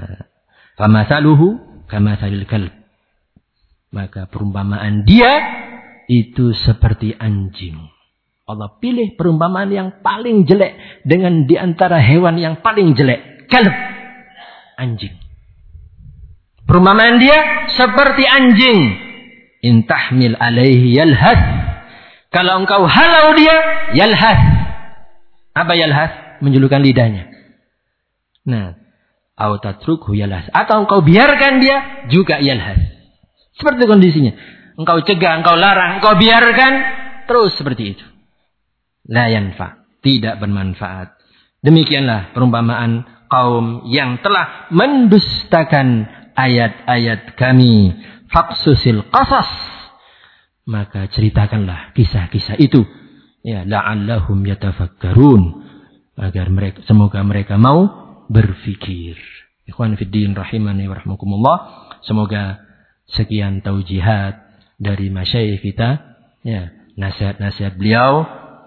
Famathaluhu kamathalil kalb. Maka perumpamaan dia itu seperti anjing. Allah pilih perumpamaan yang paling jelek dengan di antara hewan yang paling jelek. Kalb, anjing. Perumpamaan dia seperti anjing. In tahmil alaihi yalhath. Kalau engkau halau dia, yalhath. Apa yalhath? Menjulurkan lidahnya. Nah, au tatrukhu yalhath. Atau engkau biarkan dia, juga yalhath. Seperti kondisinya. Engkau cegah, engkau larang, engkau biarkan, terus seperti itu. La yanfa, tidak bermanfaat. Demikianlah perumpamaan kaum yang telah mendustakan ayat-ayat kami. Faqsusil qasas, maka ceritakanlah kisah-kisah itu, ya, la'allahum yatafakkarun, agar mereka, semoga mereka mau berfikir. Ikhwan fiddin rahimani wa rahmakumullah. Semoga sekian taujihat dari masyayikh kita, ya, nasihat-nasihat beliau,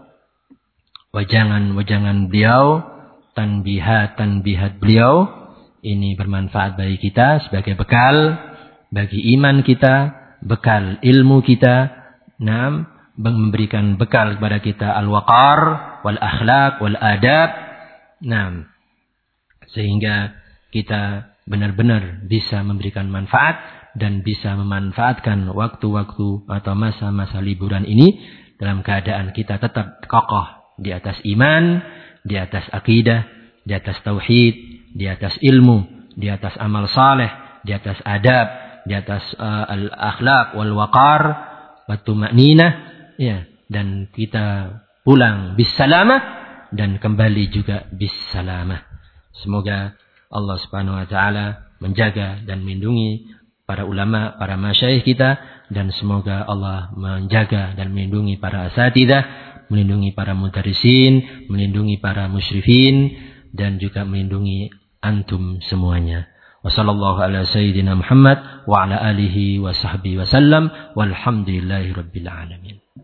wajangan-wajangan beliau, tanbihat-tanbihat beliau, ini bermanfaat bagi kita sebagai bekal bagi iman kita, bekal ilmu kita, nam, memberikan bekal kepada kita al-waqar, wal akhlaq, wal adab, nam, sehingga kita benar-benar bisa memberikan manfaat dan bisa memanfaatkan waktu-waktu atau masa-masa liburan ini dalam keadaan kita tetap kokoh di atas iman, di atas akidah, di atas tauhid, di atas ilmu, di atas amal saleh, di atas adab, di atas uh, al-akhlaq wal waqar wa tuma'ninah, ya, dan kita pulang bisalamah dan kembali juga bisalamah. Semoga Allah Subhanahu wa taala menjaga dan melindungi para ulama, para masyayikh kita, dan semoga Allah menjaga dan melindungi para asatidzah, melindungi para mudarrisin, melindungi para musyrifin, dan juga melindungi antum semuanya. Wassallallahu ala sayyidina Muhammad wa ala alihi wa sahbihi wa sallam walhamdulillahi rabbil alamin.